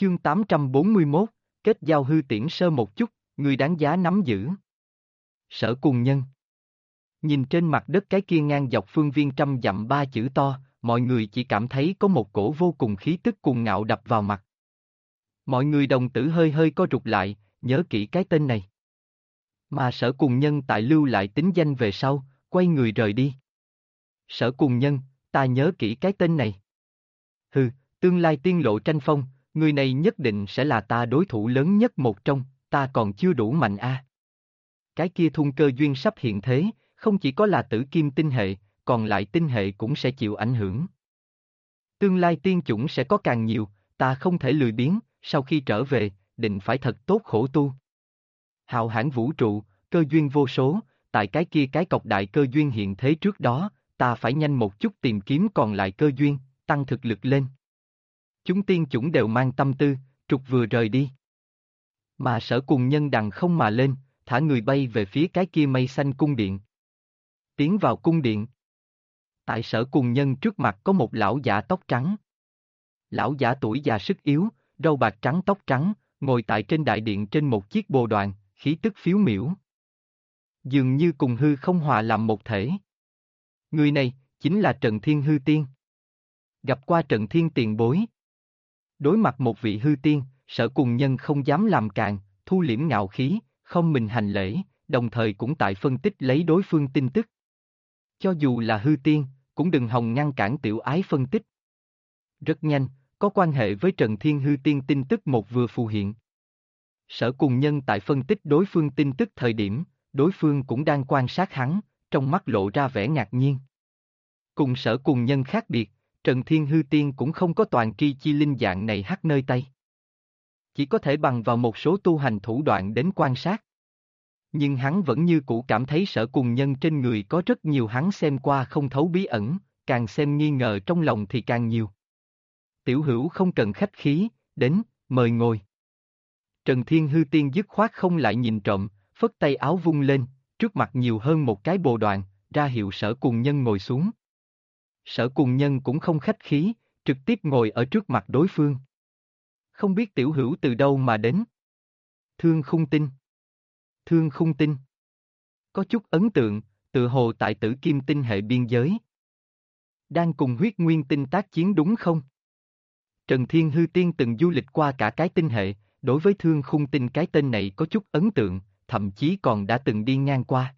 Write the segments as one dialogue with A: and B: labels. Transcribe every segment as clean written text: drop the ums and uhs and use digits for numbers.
A: Chương 841, kết giao hư tiễn sơ một chút, người đáng giá nắm giữ. Sở Cùng Nhân. Nhìn trên mặt đất cái kia ngang dọc phương viên trăm dặm ba chữ to, mọi người chỉ cảm thấy có một cổ vô cùng khí tức cuồng ngạo đập vào mặt. Mọi người đồng tử hơi hơi co rụt lại, nhớ kỹ cái tên này. Mà Sở Cùng Nhân tại lưu lại tính danh về sau, quay người rời đi. Sở Cùng Nhân, ta nhớ kỹ cái tên này. Hừ, tương lai tiên lộ tranh phong, người này nhất định sẽ là ta đối thủ lớn nhất một trong, ta còn chưa đủ mạnh a. Cái kia thung cơ duyên sắp hiện thế, không chỉ có là tử kim tinh hệ, còn lại tinh hệ cũng sẽ chịu ảnh hưởng. Tương lai tiên chủng sẽ có càng nhiều, ta không thể lười biếng, sau khi trở về, định phải thật tốt khổ tu. Hạo hãn vũ trụ, cơ duyên vô số, tại cái kia cái cọc đại cơ duyên hiện thế trước đó, ta phải nhanh một chút tìm kiếm còn lại cơ duyên, tăng thực lực lên. Chúng tiên chủng đều mang tâm tư, trục vừa rời đi. Mà Sở Cùng Nhân đằng không mà lên, thả người bay về phía cái kia mây xanh cung điện. Tiến vào cung điện. Tại Sở Cùng Nhân trước mặt có một lão giả tóc trắng. Lão giả tuổi già sức yếu, râu bạc trắng tóc trắng, ngồi tại trên đại điện trên một chiếc bồ đoàn, khí tức phiếu miểu. Dường như cùng hư không hòa làm một thể. Người này, chính là Trần Thiên Hư Tiên. Gặp qua Trần Thiên tiền bối. Đối mặt một vị hư tiên, Sở Cùng Nhân không dám làm càn, thu liễm ngạo khí, không mình hành lễ, đồng thời cũng tại phân tích lấy đối phương tin tức. Cho dù là hư tiên, cũng đừng hòng ngăn cản tiểu ái phân tích. Rất nhanh, có quan hệ với Trần Thiên Hư Tiên tin tức một vừa phù hiện. Sở Cùng Nhân tại phân tích đối phương tin tức thời điểm, đối phương cũng đang quan sát hắn, trong mắt lộ ra vẻ ngạc nhiên. Cùng Sở Cùng Nhân khác biệt, Trần Thiên Hư Tiên cũng không có toàn tri chi linh dạng này hắc nơi tay. Chỉ có thể bằng vào một số tu hành thủ đoạn đến quan sát. Nhưng hắn vẫn như cũ cảm thấy Sở Cùng Nhân trên người có rất nhiều hắn xem qua không thấu bí ẩn, càng xem nghi ngờ trong lòng thì càng nhiều. Tiểu hữu không cần khách khí, đến, mời ngồi. Trần Thiên Hư Tiên dứt khoát không lại nhìn trộm, phất tay áo vung lên, trước mặt nhiều hơn một cái bồ đoàn, ra hiệu Sở Cùng Nhân ngồi xuống. Sở Cùng Nhân cũng không khách khí, trực tiếp ngồi ở trước mặt đối phương. Không biết tiểu hữu từ đâu mà đến. Thương Khung Tinh. Thương Khung Tinh. Có chút ấn tượng, tự hồ tại Tử Kim Tinh hệ biên giới. Đang cùng Huyết Nguyên Tinh tác chiến đúng không? Trần Thiên Hư Tiên từng du lịch qua cả cái tinh hệ, đối với Thương Khung Tinh cái tên này có chút ấn tượng, thậm chí còn đã từng đi ngang qua.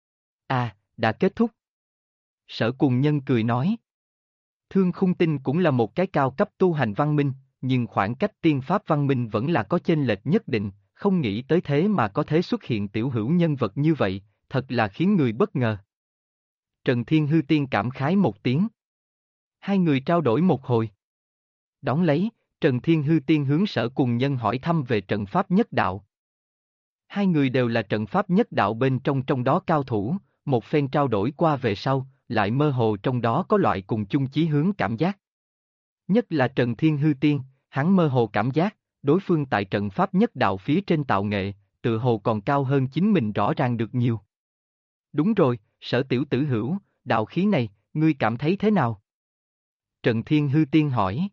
A: À, đã kết thúc. Sở Cùng Nhân cười nói. Thương Khung Tinh cũng là một cái cao cấp tu hành văn minh, nhưng khoảng cách tiên pháp văn minh vẫn là có chênh lệch nhất định, không nghĩ tới thế mà có thể xuất hiện tiểu hữu nhân vật như vậy, thật là khiến người bất ngờ. Trần Thiên Hư Tiên cảm khái một tiếng. Hai người trao đổi một hồi. Đón lấy, Trần Thiên Hư Tiên hướng Sở Cùng Nhân hỏi thăm về trận pháp nhất đạo. Hai người đều là trận pháp nhất đạo bên trong đó cao thủ, một phen trao đổi qua về sau, lại mơ hồ trong đó có loại cùng chung chí hướng cảm giác. Nhất là Trần Thiên Hư Tiên, hắn mơ hồ cảm giác, đối phương tại trận pháp nhất đạo phía trên tạo nghệ, tự hồ còn cao hơn chính mình rõ ràng được nhiều. Đúng rồi, Sở tiểu tử hữu, đạo khí này, ngươi cảm thấy thế nào? Trần Thiên Hư Tiên hỏi.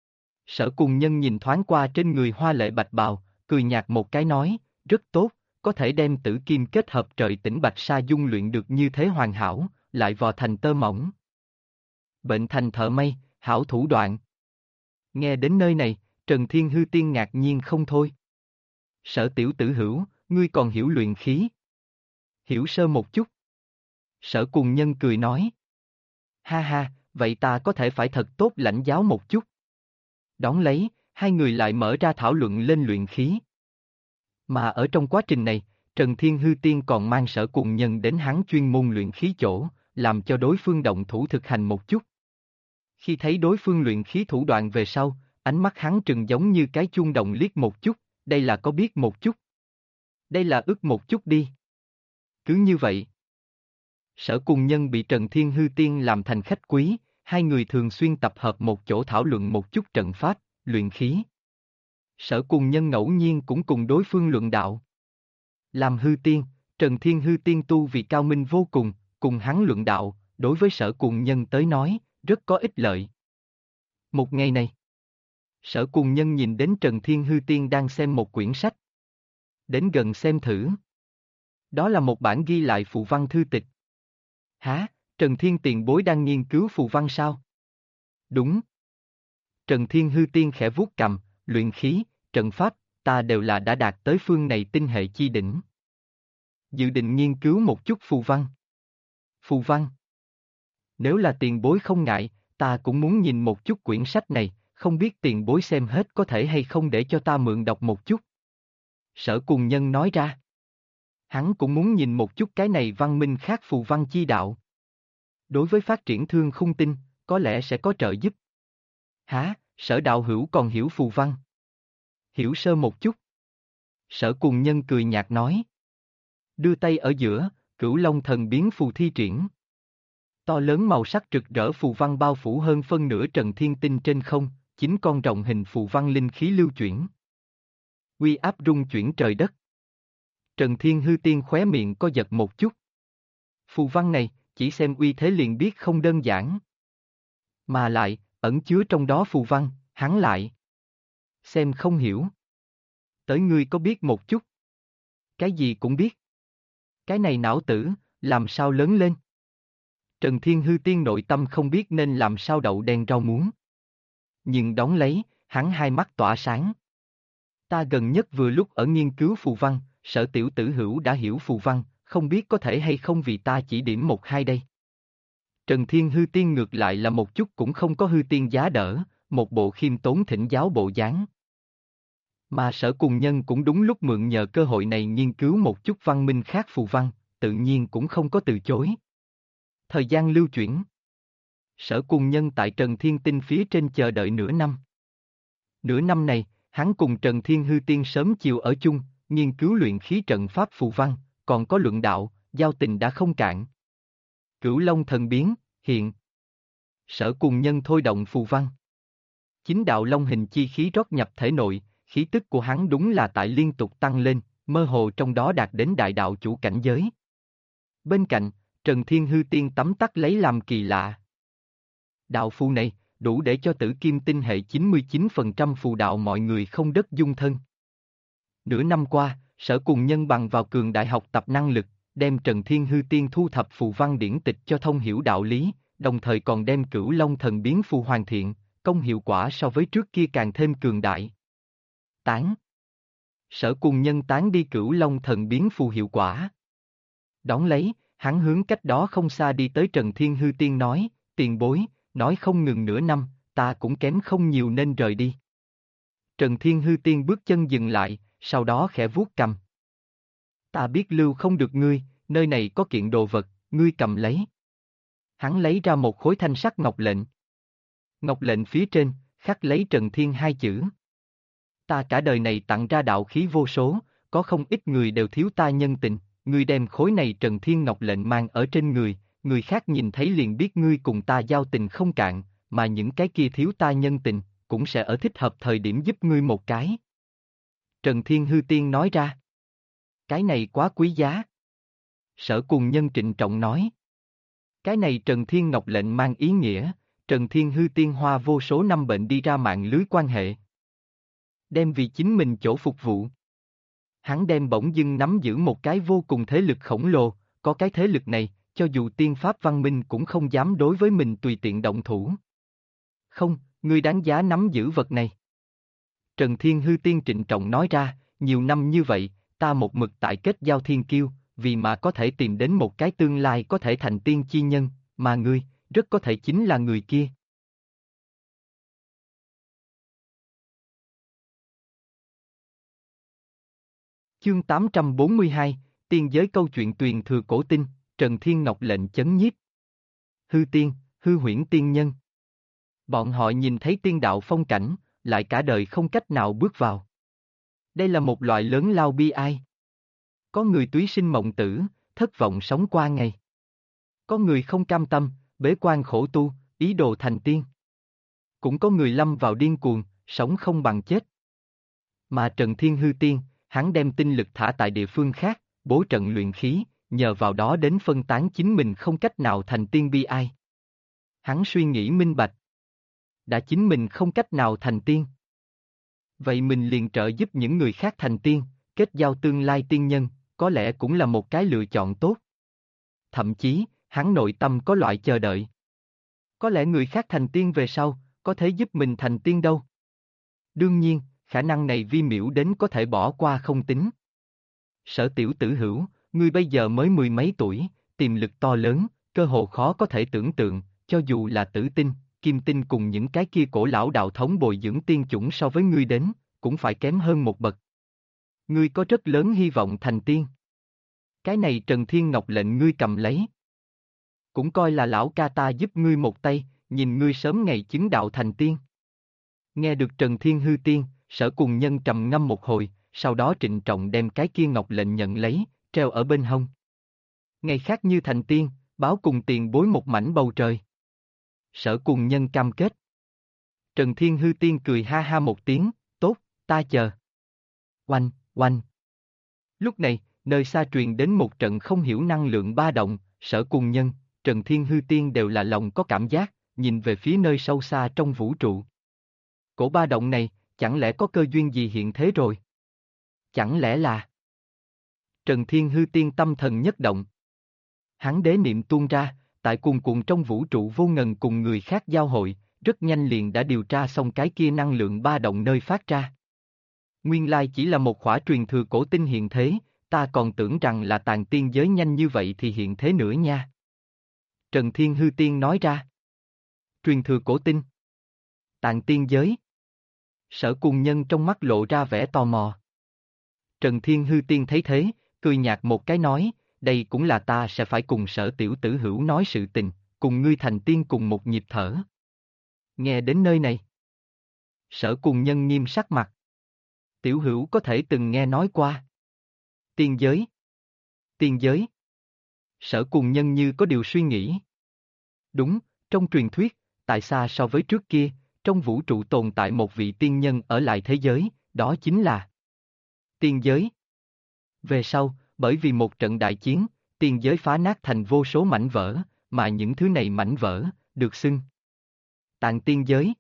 A: Sở Cùng Nhân nhìn thoáng qua trên người hoa lệ bạch bào, cười nhạt một cái nói, rất tốt, có thể đem tử kim kết hợp trời tĩnh bạch sa dung luyện được như thế hoàn hảo, lại vò thành tơ mỏng. Bệnh thành thợ may, hảo thủ đoạn. Nghe đến nơi này, Trần Thiên Hư Tiên ngạc nhiên không thôi. Sở tiểu tử hữu, ngươi còn hiểu luyện khí? Hiểu sơ một chút. Sở Cùng Nhân cười nói. Ha ha, vậy ta có thể phải thật tốt lãnh giáo một chút. Đón lấy, hai người lại mở ra thảo luận lên luyện khí. Mà ở trong quá trình này, Trần Thiên Hư Tiên còn mang Sở Cùng Nhân đến hắn chuyên môn luyện khí chỗ, làm cho đối phương động thủ thực hành một chút. Khi thấy đối phương luyện khí thủ đoạn về sau, ánh mắt hắn trừng giống như cái chuông đồng liếc một chút, đây là có biết một chút. Đây là ước một chút đi. Cứ như vậy. Sở Cùng Nhân bị Trần Thiên Hư Tiên làm thành khách quý, hai người thường xuyên tập hợp một chỗ thảo luận một chút trận pháp, luyện khí. Sở Cùng Nhân ngẫu nhiên cũng cùng đối phương luận đạo. Làm hư tiên, Trần Thiên Hư Tiên tu vì cao minh vô cùng hắn luận đạo, đối với Sở Cùng Nhân tới nói, rất có ích lợi. Một ngày này, Sở Cùng Nhân nhìn đến Trần Thiên Hư Tiên đang xem một quyển sách. Đến gần xem thử. Đó là một bản ghi lại phù văn thư tịch. Hả, Trần Thiên tiền bối đang nghiên cứu phù văn sao? Đúng. Trần Thiên Hư Tiên khẽ vuốt cằm, luyện khí, trận pháp, ta đều là đã đạt tới phương này tinh hệ chi đỉnh. Dự định nghiên cứu một chút phù văn. Phù văn? Nếu là tiền bối không ngại, ta cũng muốn nhìn một chút quyển sách này, không biết tiền bối xem hết có thể hay không để cho ta mượn đọc một chút. Sở Cùng Nhân nói ra. Hắn cũng muốn nhìn một chút cái này văn minh khác phù văn chi đạo. Đối với phát triển thương khung tinh, có lẽ sẽ có trợ giúp. Hả, Sở đạo hữu còn hiểu phù văn? Hiểu sơ một chút. Sở Cùng Nhân cười nhạt nói. Đưa tay ở giữa, Cửu Long thần biến phù thi triển. To lớn màu sắc rực rỡ phù văn bao phủ hơn phân nửa trần thiên tinh trên không, 9 con rồng hình phù văn linh khí lưu chuyển. Uy áp rung chuyển trời đất. Trần Thiên Hư Tiên khóe miệng co giật một chút. Phù văn này, chỉ xem uy thế liền biết không đơn giản. Mà lại, ẩn chứa trong đó phù văn, hắn lại. Xem không hiểu. Tới ngươi có biết một chút. Cái gì cũng biết. Cái này não tử, làm sao lớn lên. Trần Thiên Hư Tiên nội tâm không biết nên làm sao đậu đen rau muống. Nhưng đón lấy, hắn hai mắt tỏa sáng. Ta gần nhất vừa lúc ở nghiên cứu phù văn, Sở tiểu tử hữu đã hiểu phù văn, không biết có thể hay không vì ta chỉ điểm một hai đây. Trần Thiên Hư Tiên ngược lại là một chút cũng không có hư tiên giá đỡ, một bộ khiêm tốn thỉnh giáo bộ dáng. Mà Sở Cùng Nhân cũng đúng lúc mượn nhờ cơ hội này nghiên cứu một chút văn minh khác phù văn, tự nhiên cũng không có từ chối. Thời gian lưu chuyển. Sở Cùng Nhân tại Trần Thiên Tinh phía trên chờ đợi nửa năm. Nửa năm này, hắn cùng Trần Thiên Hư Tiên sớm chiều ở chung, nghiên cứu luyện khí trận pháp phù văn, còn có luận đạo, giao tình đã không cạn. Cửu Long thần biến, hiện. Sở Cùng Nhân thôi động phù văn. Chính đạo long hình chi khí rót nhập thể nội, khí tức của hắn đúng là tại liên tục tăng lên, mơ hồ trong đó đạt đến đại đạo chủ cảnh giới. Bên cạnh, Trần Thiên Hư Tiên tắm tắt lấy làm kỳ lạ. Đạo phù này, đủ để cho tử kim tinh hệ 99% phù đạo mọi người không đất dung thân. Nửa năm qua, Sở Cùng Nhân bằng vào cường đại học tập năng lực, đem Trần Thiên Hư Tiên thu thập phù văn điển tịch cho thông hiểu đạo lý, đồng thời còn đem Cửu Long thần biến phù hoàn thiện, công hiệu quả so với trước kia càng thêm cường đại. Tán. Sở Cùng Nhân tán đi Cửu Long thần biến phù hiệu quả. Đón lấy, hắn hướng cách đó không xa đi tới Trần Thiên Hư Tiên nói, tiền bối, nói không ngừng nửa năm, ta cũng kém không nhiều nên rời đi. Trần Thiên Hư Tiên bước chân dừng lại, sau đó khẽ vuốt cầm. Ta biết lưu không được ngươi, nơi này có kiện đồ vật, ngươi cầm lấy. Hắn lấy ra một khối thanh sắc ngọc lệnh. Ngọc lệnh phía trên, khắc lấy Trần Thiên hai chữ. Ta cả đời này tặng ra đạo khí vô số, có không ít người đều thiếu ta nhân tình, ngươi đem khối này Trần Thiên Ngọc lệnh mang ở trên người, người khác nhìn thấy liền biết ngươi cùng ta giao tình không cạn, mà những cái kia thiếu ta nhân tình, cũng sẽ ở thích hợp thời điểm giúp ngươi một cái. Trần Thiên Hư Tiên nói ra. Cái này quá quý giá. Sở Cùng Nhân trịnh trọng nói. Cái này Trần Thiên Ngọc lệnh mang ý nghĩa, Trần Thiên Hư Tiên hoa vô số năm bệnh đi ra mạng lưới quan hệ. Đem vì chính mình chỗ phục vụ. Hắn đem bỗng dưng nắm giữ một cái vô cùng thế lực khổng lồ, có cái thế lực này, cho dù tiên pháp văn minh cũng không dám đối với mình tùy tiện động thủ. Không, ngươi đáng giá nắm giữ vật này. Trần Thiên Hư Tiên trịnh trọng nói ra, nhiều năm như vậy, ta một mực tại kết giao thiên kiêu, vì mà có thể tìm đến một cái tương lai có thể thành tiên chi nhân, mà ngươi, rất có thể chính là người kia. Chương 842, Tiên giới câu chuyện truyền thừa cổ tinh, Trần Thiên Ngọc lệnh chấn nhiếp. Hư Tiên, Hư Huyễn Tiên Nhân. Bọn họ nhìn thấy tiên đạo phong cảnh, lại cả đời không cách nào bước vào. Đây là một loại lớn lao bi ai. Có người túy sinh mộng tử, thất vọng sống qua ngày. Có người không cam tâm, bế quan khổ tu, ý đồ thành tiên. Cũng có người lâm vào điên cuồng, sống không bằng chết. Mà Trần Thiên Hư Tiên, hắn đem tinh lực thả tại địa phương khác, bố trận luyện khí, nhờ vào đó đến phân tán chính mình không cách nào thành tiên bi ai. Hắn suy nghĩ minh bạch. Đã chính mình không cách nào thành tiên. Vậy mình liền trợ giúp những người khác thành tiên, kết giao tương lai tiên nhân, có lẽ cũng là một cái lựa chọn tốt. Thậm chí, hắn nội tâm có loại chờ đợi. Có lẽ người khác thành tiên về sau, có thể giúp mình thành tiên đâu. Đương nhiên, khả năng này vi miểu đến có thể bỏ qua không tính. Sở Tiểu Tử Hữu, ngươi bây giờ mới mười mấy tuổi, tiềm lực to lớn, cơ hồ khó có thể tưởng tượng, cho dù là tử tinh, kim tinh cùng những cái kia cổ lão đạo thống bồi dưỡng tiên chủng so với ngươi đến, cũng phải kém hơn một bậc. Ngươi có rất lớn hy vọng thành tiên. Cái này Trần Thiên Ngọc lệnh ngươi cầm lấy. Cũng coi là lão ca ta giúp ngươi một tay, nhìn ngươi sớm ngày chứng đạo thành tiên. Nghe được Trần Thiên Hư Tiên, Sở Cùng Nhân trầm ngâm một hồi, sau đó trịnh trọng đem cái kia ngọc lệnh nhận lấy, treo ở bên hông. Ngày khác như thành tiên, báo cùng tiền bối một mảnh bầu trời. Sở Cùng Nhân cam kết. Trần Thiên Hư Tiên cười ha ha một tiếng, tốt, ta chờ. Oanh, oanh. Lúc này, nơi xa truyền đến một trận không hiểu năng lượng ba động, Sở Cùng Nhân, Trần Thiên Hư Tiên đều là lòng có cảm giác, nhìn về phía nơi sâu xa trong vũ trụ. Cổ ba động này, chẳng lẽ có cơ duyên gì hiện thế rồi? Chẳng lẽ là... Trần Thiên Hư Tiên tâm thần nhất động. Hắn đế niệm tuôn ra, tại cuồn cuộn trong vũ trụ vô ngần cùng người khác giao hội, rất nhanh liền đã điều tra xong cái kia năng lượng ba động nơi phát ra. Nguyên lai chỉ là một khỏa truyền thừa cổ tinh hiện thế, ta còn tưởng rằng là tàn tiên giới nhanh như vậy thì hiện thế nữa nha. Trần Thiên Hư Tiên nói ra. Truyền thừa cổ tinh. Tàn tiên giới. Sở Cùng Nhân trong mắt lộ ra vẻ tò mò. Trần Thiên Hư Tiên thấy thế, cười nhạt một cái nói, đây cũng là ta sẽ phải cùng Sở Tiểu Tử Hữu nói sự tình, cùng ngươi thành tiên cùng một nhịp thở. Nghe đến nơi này. Sở Cùng Nhân nghiêm sắc mặt. Tiểu Hữu có thể từng nghe nói qua. Tiên giới. Tiên giới. Sở Cùng Nhân như có điều suy nghĩ. Đúng, trong truyền thuyết, tại xa so với trước kia, trong vũ trụ tồn tại một vị tiên nhân ở lại thế giới, đó chính là tiên giới. Về sau, bởi vì một trận đại chiến, tiên giới phá nát thành vô số mảnh vỡ, mà những thứ này mảnh vỡ, được xưng tàn tiên giới.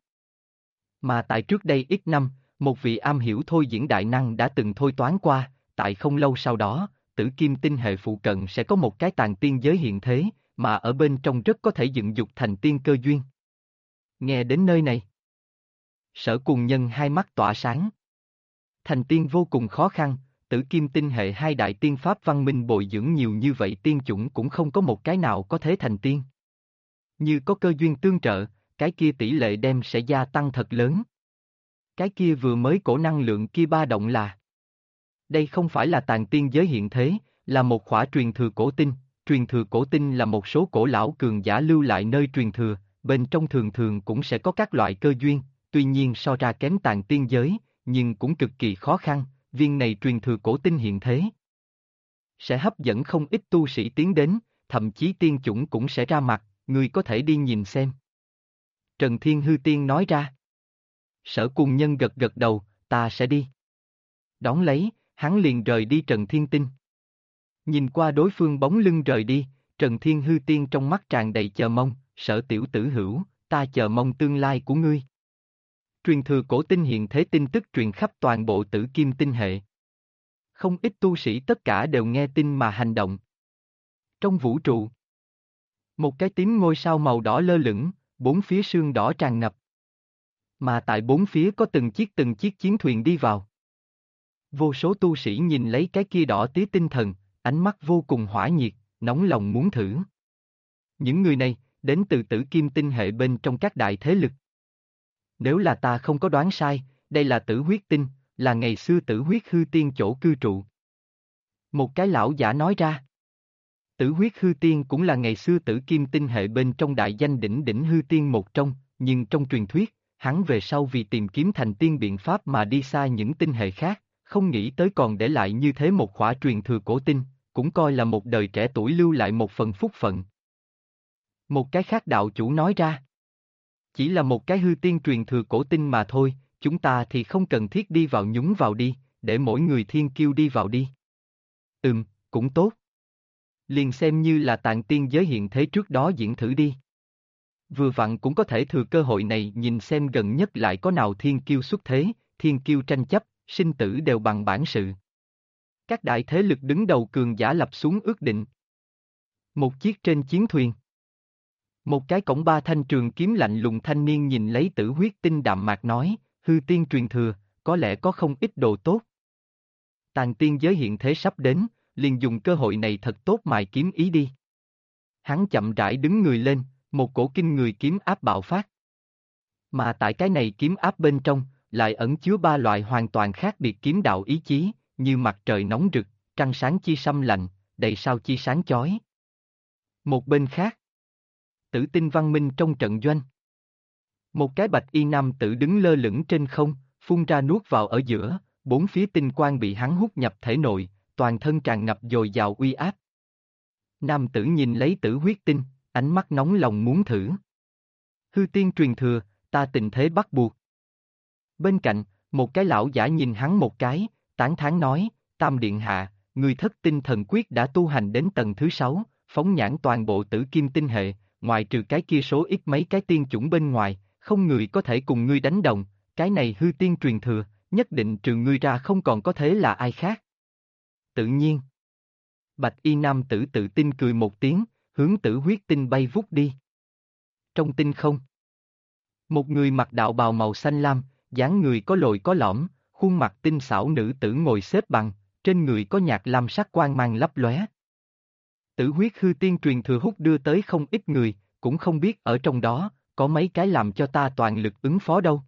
A: Mà tại trước đây ít năm, một vị am hiểu thôi diễn đại năng đã từng thôi toán qua, tại không lâu sau đó, Tử Kim tinh hệ phụ cận sẽ có một cái tàn tiên giới hiện thế, mà ở bên trong rất có thể dựng dục thành tiên cơ duyên. Nghe đến nơi này, Sở Cùng Nhân hai mắt tỏa sáng. Thành tiên vô cùng khó khăn, Tử Kim tinh hệ hai đại tiên pháp văn minh bồi dưỡng nhiều như vậy tiên chủng cũng không có một cái nào có thể thành tiên. Như có cơ duyên tương trợ, cái kia tỷ lệ đem sẽ gia tăng thật lớn. Cái kia vừa mới cổ năng lượng kia ba động là. Đây không phải là tàn tiên giới hiện thế, là một khỏa truyền thừa cổ tinh. Truyền thừa cổ tinh là một số cổ lão cường giả lưu lại nơi truyền thừa, bên trong thường thường cũng sẽ có các loại cơ duyên, tuy nhiên so ra kém tàn tiên giới, nhưng cũng cực kỳ khó khăn, viên này truyền thừa cổ tinh hiện thế. Sẽ hấp dẫn không ít tu sĩ tiến đến, thậm chí tiên chủng cũng sẽ ra mặt, ngươi có thể đi nhìn xem. Trần Thiên Hư Tiên nói ra. Sở Cùng Nhân gật gật đầu, ta sẽ đi. Đón lấy, hắn liền rời đi Trần Thiên Tinh. Nhìn qua đối phương bóng lưng rời đi, Trần Thiên Hư Tiên trong mắt tràn đầy chờ mong, Sở Tiểu Tử Hữu, ta chờ mong tương lai của ngươi. Truyền thừa cổ tinh hiện thế tin tức truyền khắp toàn bộ Tử Kim tinh hệ. Không ít tu sĩ tất cả đều nghe tin mà hành động. Trong vũ trụ, một cái tím ngôi sao màu đỏ lơ lửng, bốn phía sương đỏ tràn ngập. Mà tại bốn phía có từng chiếc chiến thuyền đi vào. Vô số tu sĩ nhìn lấy cái kia đỏ tía tinh thần, ánh mắt vô cùng hỏa nhiệt, nóng lòng muốn thử. Những người này, đến từ Tử Kim tinh hệ bên trong các đại thế lực. Nếu là ta không có đoán sai, đây là Tử Huyết tinh, là ngày xưa Tử Huyết Hư Tiên chỗ cư trụ. Một cái lão giả nói ra. Tử Huyết Hư Tiên cũng là ngày xưa Tử Kim tinh hệ bên trong đại danh đỉnh đỉnh hư tiên một trong, nhưng trong truyền thuyết, hắn về sau vì tìm kiếm thành tiên biện pháp mà đi xa những tinh hệ khác, không nghĩ tới còn để lại như thế một khỏa truyền thừa cổ tinh, cũng coi là một đời trẻ tuổi lưu lại một phần phúc phận. Một cái khác đạo chủ nói ra. Chỉ là một cái hư tiên truyền thừa cổ tinh mà thôi, chúng ta thì không cần thiết đi vào nhúng vào đi, để mỗi người thiên kiêu đi vào đi. Cũng tốt. Liền xem như là tạng tiên giới hiện thế trước đó diễn thử đi. Vừa vặn cũng có thể thừa cơ hội này nhìn xem gần nhất lại có nào thiên kiêu xuất thế, thiên kiêu tranh chấp, sinh tử đều bằng bản sự. Các đại thế lực đứng đầu cường giả lập xuống ước định. Một chiếc trên chiến thuyền. Một cái cổng ba thanh trường kiếm lạnh lùng thanh niên nhìn lấy Tử Huyết Tinh đạm mạc nói, hư tiên truyền thừa, có lẽ có không ít đồ tốt. Tàn tiên giới hiện thế sắp đến, liền dùng cơ hội này thật tốt mài kiếm ý đi. Hắn chậm rãi đứng người lên, một cổ kinh người kiếm áp bạo phát. Mà tại cái này kiếm áp bên trong, lại ẩn chứa ba loại hoàn toàn khác biệt kiếm đạo ý chí, như mặt trời nóng rực, trăng sáng chi sâm lạnh, đầy sao chi sáng chói. Một bên khác, Tử Tinh văn minh trong trận doanh. Một cái bạch y nam tử đứng lơ lửng trên không, phun ra nuốt vào ở giữa, bốn phía tinh quang bị hắn hút nhập thể nội, toàn thân tràn ngập dồi dào uy áp. Nam tử nhìn lấy Tử Huyết Tinh, ánh mắt nóng lòng muốn thử. Hư tiên truyền thừa, ta tình thế bắt buộc. Bên cạnh, một cái lão giả nhìn hắn một cái, tán thán nói, Tam Điện Hạ, người thất tinh thần quyết đã tu hành đến tầng thứ 6, phóng nhãn toàn bộ tử kim tinh hệ, ngoài trừ cái kia số ít mấy cái tiên chủng bên ngoài, không người có thể cùng ngươi đánh đồng, cái này hư tiên truyền thừa, nhất định trừ ngươi ra không còn có thế là ai khác. Tự nhiên. Bạch y nam tử tự tin cười một tiếng, hướng Tử Huyết Tinh bay vút đi. Trong tinh không, một người mặc đạo bào màu xanh lam, dáng người có lồi có lõm, khuôn mặt tinh xảo nữ tử ngồi xếp bằng, trên người có nhạt lam sắc quang mang lấp lóe. Tử huyết hư tiên truyền thừa hút đưa tới không ít người, cũng không biết ở trong đó, có mấy cái làm cho ta toàn lực ứng phó đâu.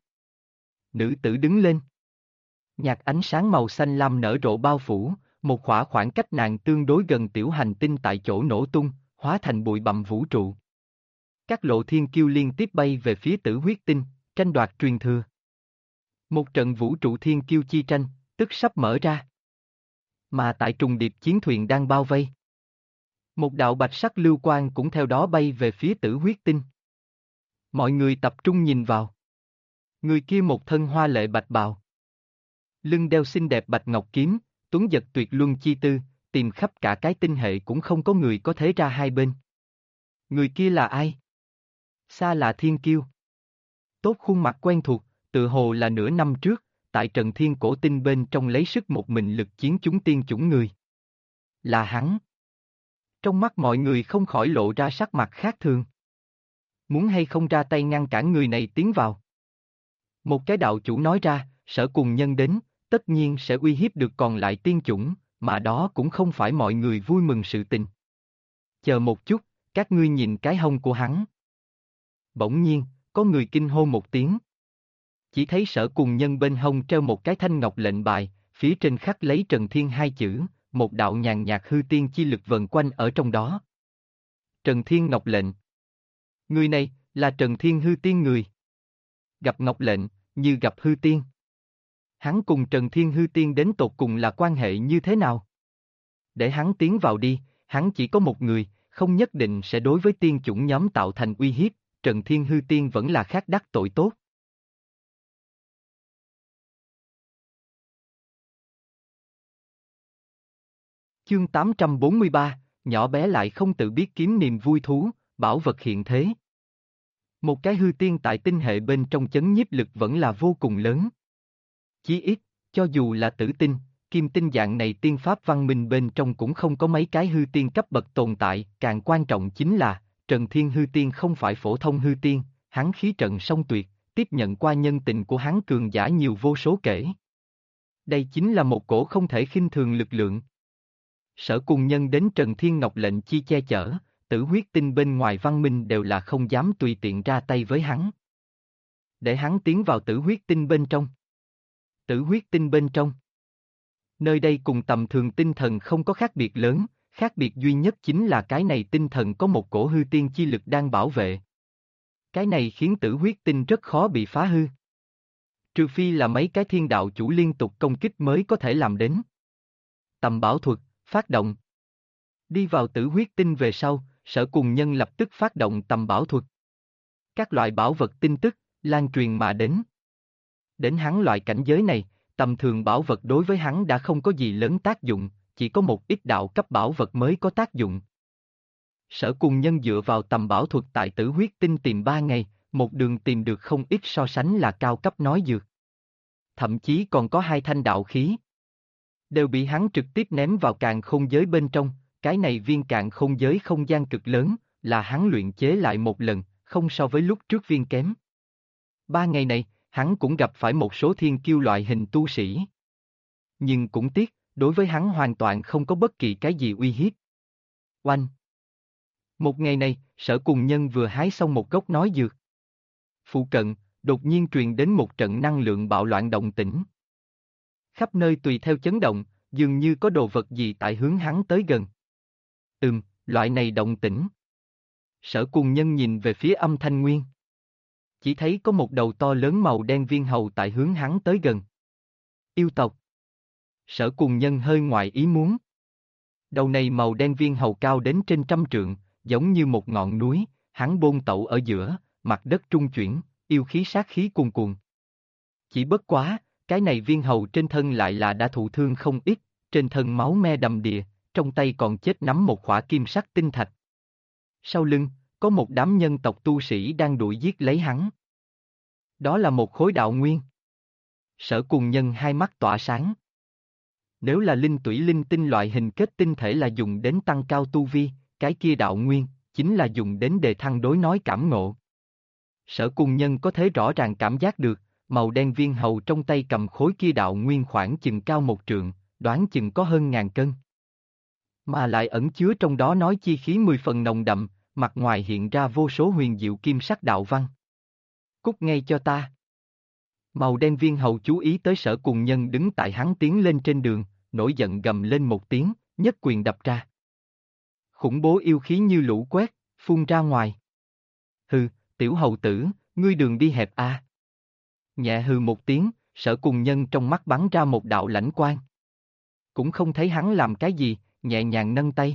A: Nữ tử đứng lên. Nhạt ánh sáng màu xanh lam nở rộ bao phủ, một khoảng cách nàng tương đối gần tiểu hành tinh tại chỗ nổ tung, hóa thành bụi bặm vũ trụ. Các lộ thiên kiêu liên tiếp bay về phía Tử Huyết Tinh, tranh đoạt truyền thừa. Một trận vũ trụ thiên kiêu chi tranh, tức sắp mở ra. Mà tại trùng điệp chiến thuyền đang bao vây. Một đạo bạch sắc lưu quang cũng theo đó bay về phía Tử Huyết Tinh. Mọi người tập trung nhìn vào. Người kia một thân hoa lệ bạch bào. Lưng đeo xinh đẹp bạch ngọc kiếm, tuấn giật tuyệt luân chi tư, tìm khắp cả cái tinh hệ cũng không có người có thể ra hai bên. Người kia là ai? Xa là thiên kiêu. Tốt khuôn mặt quen thuộc, tự hồ là nửa năm trước, tại Trần Thiên Cổ Tinh bên trong lấy sức một mình lực chiến chúng tiên chủng người. Là hắn. Trong mắt mọi người không khỏi lộ ra sắc mặt khác thường. Muốn hay không ra tay ngăn cản người này tiến vào. Một cái đạo chủ nói ra, Sở Cùng Nhân đến, tất nhiên sẽ uy hiếp được còn lại tiên chủng, mà đó cũng không phải mọi người vui mừng sự tình. Chờ một chút, các ngươi nhìn cái hông của hắn. Bỗng nhiên, có người kinh hô một tiếng. Chỉ thấy Sở Cùng Nhân bên hông treo một cái thanh ngọc lệnh bài, phía trên khắc lấy Trần Thiên hai chữ, một đạo nhàn nhạt hư tiên chi lực vần quanh ở trong đó. Trần Thiên Ngọc lệnh. Người này, là Trần Thiên hư tiên người. Gặp ngọc lệnh, như gặp hư tiên. Hắn cùng Trần Thiên hư tiên đến tột cùng là quan hệ như thế nào? Để hắn tiến vào đi, hắn chỉ có một người, không nhất định sẽ đối với tiên chủng nhóm tạo thành uy hiếp, Trần Thiên hư tiên vẫn là khác đắc tội tốt. Chương 843, nhỏ bé lại không tự biết kiếm niềm vui thú, bảo vật hiện thế. Một cái hư tiên tại tinh hệ bên trong chấn nhiếp lực vẫn là vô cùng lớn. Chí ít, cho dù là tử tinh, kim tinh dạng này tiên pháp văn minh bên trong cũng không có mấy cái hư tiên cấp bậc tồn tại, càng quan trọng chính là, Trần Thiên hư tiên không phải phổ thông hư tiên, hắn khí trận song tuyệt, tiếp nhận qua nhân tình của hắn cường giả nhiều vô số kể. Đây chính là một cổ không thể khinh thường lực lượng. Sở Cùng Nhân đến Trần Thiên Ngọc lệnh chi che chở, Tử Huyết Tinh bên ngoài văn minh đều là không dám tùy tiện ra tay với hắn. Để hắn tiến vào Tử Huyết Tinh bên trong. Tử Huyết Tinh bên trong. Nơi đây cùng tầm thường tinh thần không có khác biệt lớn, khác biệt duy nhất chính là cái này tinh thần có một cổ hư tiên chi lực đang bảo vệ. Cái này khiến Tử Huyết Tinh rất khó bị phá hư. Trừ phi là mấy cái thiên đạo chủ liên tục công kích mới có thể làm đến. Tầm bảo thuật, phát động. Đi vào Tử Huyết Tinh về sau, Sở Cùng Nhân lập tức phát động tầm bảo thuật. Các loại bảo vật tin tức, lan truyền mà đến. Đến hắn loại cảnh giới này, tầm thường bảo vật đối với hắn đã không có gì lớn tác dụng, chỉ có một ít đạo cấp bảo vật mới có tác dụng. Sở Cùng Nhân dựa vào tầm bảo thuật tại Tử Huyết Tinh tìm 3 ngày, một đường tìm được không ít so sánh là cao cấp nói dược. thậm chí còn có 2 thanh đạo khí. Đều bị hắn trực tiếp ném vào càn khôn giới bên trong, cái này viên càn khôn giới không gian cực lớn, là hắn luyện chế lại một lần, không so với lúc trước viên kém. 3 ngày này, hắn cũng gặp phải một số thiên kiêu loại hình tu sĩ. Nhưng cũng tiếc, đối với hắn hoàn toàn không có bất kỳ cái gì uy hiếp. Oanh! Một ngày này, Sở Cùng Nhân vừa hái xong một gốc nói dược. Phụ cận, đột nhiên truyền đến một trận năng lượng bạo loạn động tĩnh. Khắp nơi tùy theo chấn động, dường như có đồ vật gì tại hướng hắn tới gần. Loại này động tĩnh. Sở Cùng Nhân nhìn về phía âm thanh nguyên. Chỉ thấy có một đầu to lớn màu đen viên hầu tại hướng hắn tới gần. Yêu tộc. Sở Cùng Nhân hơi ngoài ý muốn. Đầu này màu đen viên hầu cao đến trên 100 trượng, giống như một ngọn núi, hắn bôn tẩu ở giữa, mặt đất trung chuyển, yêu khí sát khí cuồn cuộn. Chỉ bất quá, cái này viên hầu trên thân lại là đã thụ thương không ít, trên thân máu me đầm đìa, trong tay còn chết nắm một khỏa kim sắc tinh thạch. Sau lưng, có một đám nhân tộc tu sĩ đang đuổi giết lấy hắn. Đó là một khối đạo nguyên. Sở Cùng Nhân hai mắt tỏa sáng. Nếu là linh tủy linh tinh loại hình kết tinh thể là dùng đến tăng cao tu vi, cái kia đạo nguyên, chính là dùng đến đề thăng đối nói cảm ngộ. Sở Cùng Nhân có thể rõ ràng cảm giác được, màu đen viên hầu trong tay cầm khối kia đạo nguyên khoảng chừng cao 1 trượng, đoán chừng có hơn 1000 cân. Mà lại ẩn chứa trong đó nói chi khí 10 phần nồng đậm, mặt ngoài hiện ra vô số huyền diệu kim sắc đạo văn. Cút ngay cho ta. Màu đen viên hầu chú ý tới Sở Cùng Nhân đứng tại hắn tiến lên trên đường, nổi giận gầm lên một tiếng, nhất quyền đập ra. Khủng bố yêu khí như lũ quét, phun ra ngoài. Hừ, tiểu hầu tử, ngươi đường đi hẹp a. Nhẹ hừ một tiếng, Sở Cùng Nhân trong mắt bắn ra một đạo lãnh quang. Cũng không thấy hắn làm cái gì, nhẹ nhàng nâng tay.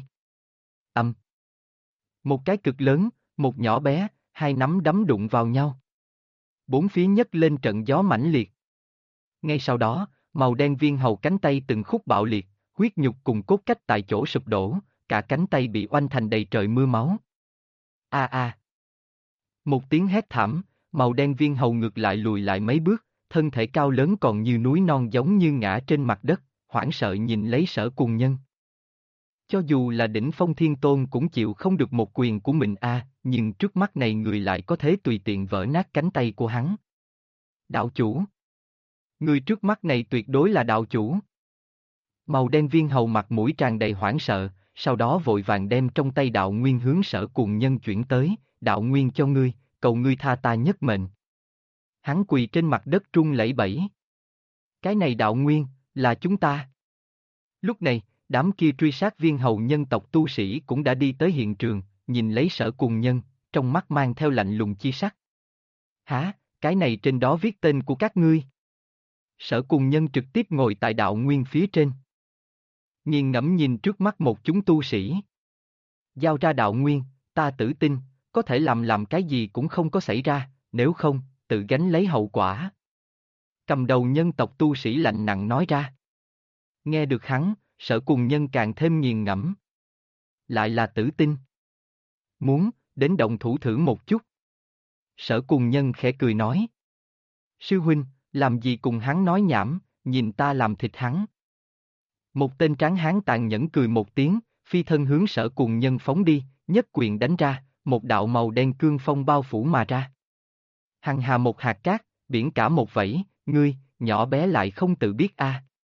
A: Một cái cực lớn, một nhỏ bé, 2 nắm đấm đụng vào nhau. Bốn phía nhấc lên trận gió mãnh liệt. Ngay sau đó, màu đen viên hầu cánh tay từng khúc bạo liệt, huyết nhục cùng cốt cách tại chỗ sụp đổ, cả cánh tay bị oanh thành đầy trời mưa máu. A. Một tiếng hét thảm, màu đen viên hầu ngược lại lùi lại mấy bước, thân thể cao lớn còn như núi non giống như ngã trên mặt đất, hoảng sợ nhìn lấy Sở Cùng Nhân. Cho dù là đỉnh phong thiên tôn cũng chịu không được một quyền của mình nhưng trước mắt này người lại có thể tùy tiện vỡ nát cánh tay của hắn. Đạo chủ. Người trước mắt này tuyệt đối là đạo chủ. Màu đen viên hầu mặt mũi tràn đầy hoảng sợ, sau đó vội vàng đem trong tay đạo nguyên hướng Sở Cùng Nhân chuyển tới, đạo nguyên cho ngươi, cầu ngươi tha ta nhất mệnh. Hắn quỳ trên mặt đất run lẩy bẩy. Cái này đạo nguyên, là chúng ta. Lúc này, đám kia truy sát viên hầu nhân tộc tu sĩ cũng đã đi tới hiện trường, nhìn lấy Sở Cùng Nhân, trong mắt mang theo lạnh lùng chi sắc. Hả, cái này trên đó viết tên của các ngươi. Sở Cùng Nhân trực tiếp ngồi tại đạo nguyên phía trên. Nghiền ngẫm nhìn trước mắt một chúng tu sĩ. Giao ra đạo nguyên, ta tự tin, có thể làm cái gì cũng không có xảy ra, nếu không, tự gánh lấy hậu quả. Cầm đầu nhân tộc tu sĩ lạnh nặng nói ra. Nghe được hắn, Sở Cùng Nhân càng thêm nghiền ngẫm. Lại là tử tin. Muốn, đến động thủ thử một chút. Sở Cùng Nhân khẽ cười nói. Sư huynh, làm gì cùng hắn nói nhảm, nhìn ta làm thịt hắn. Một tên tráng hán tàn nhẫn cười một tiếng, phi thân hướng Sở Cùng Nhân phóng đi, nhất quyền đánh ra, một đạo màu đen cương phong bao phủ mà ra. Hằng hà một hạt cát, biển cả một vẫy, ngươi, nhỏ bé lại không tự biết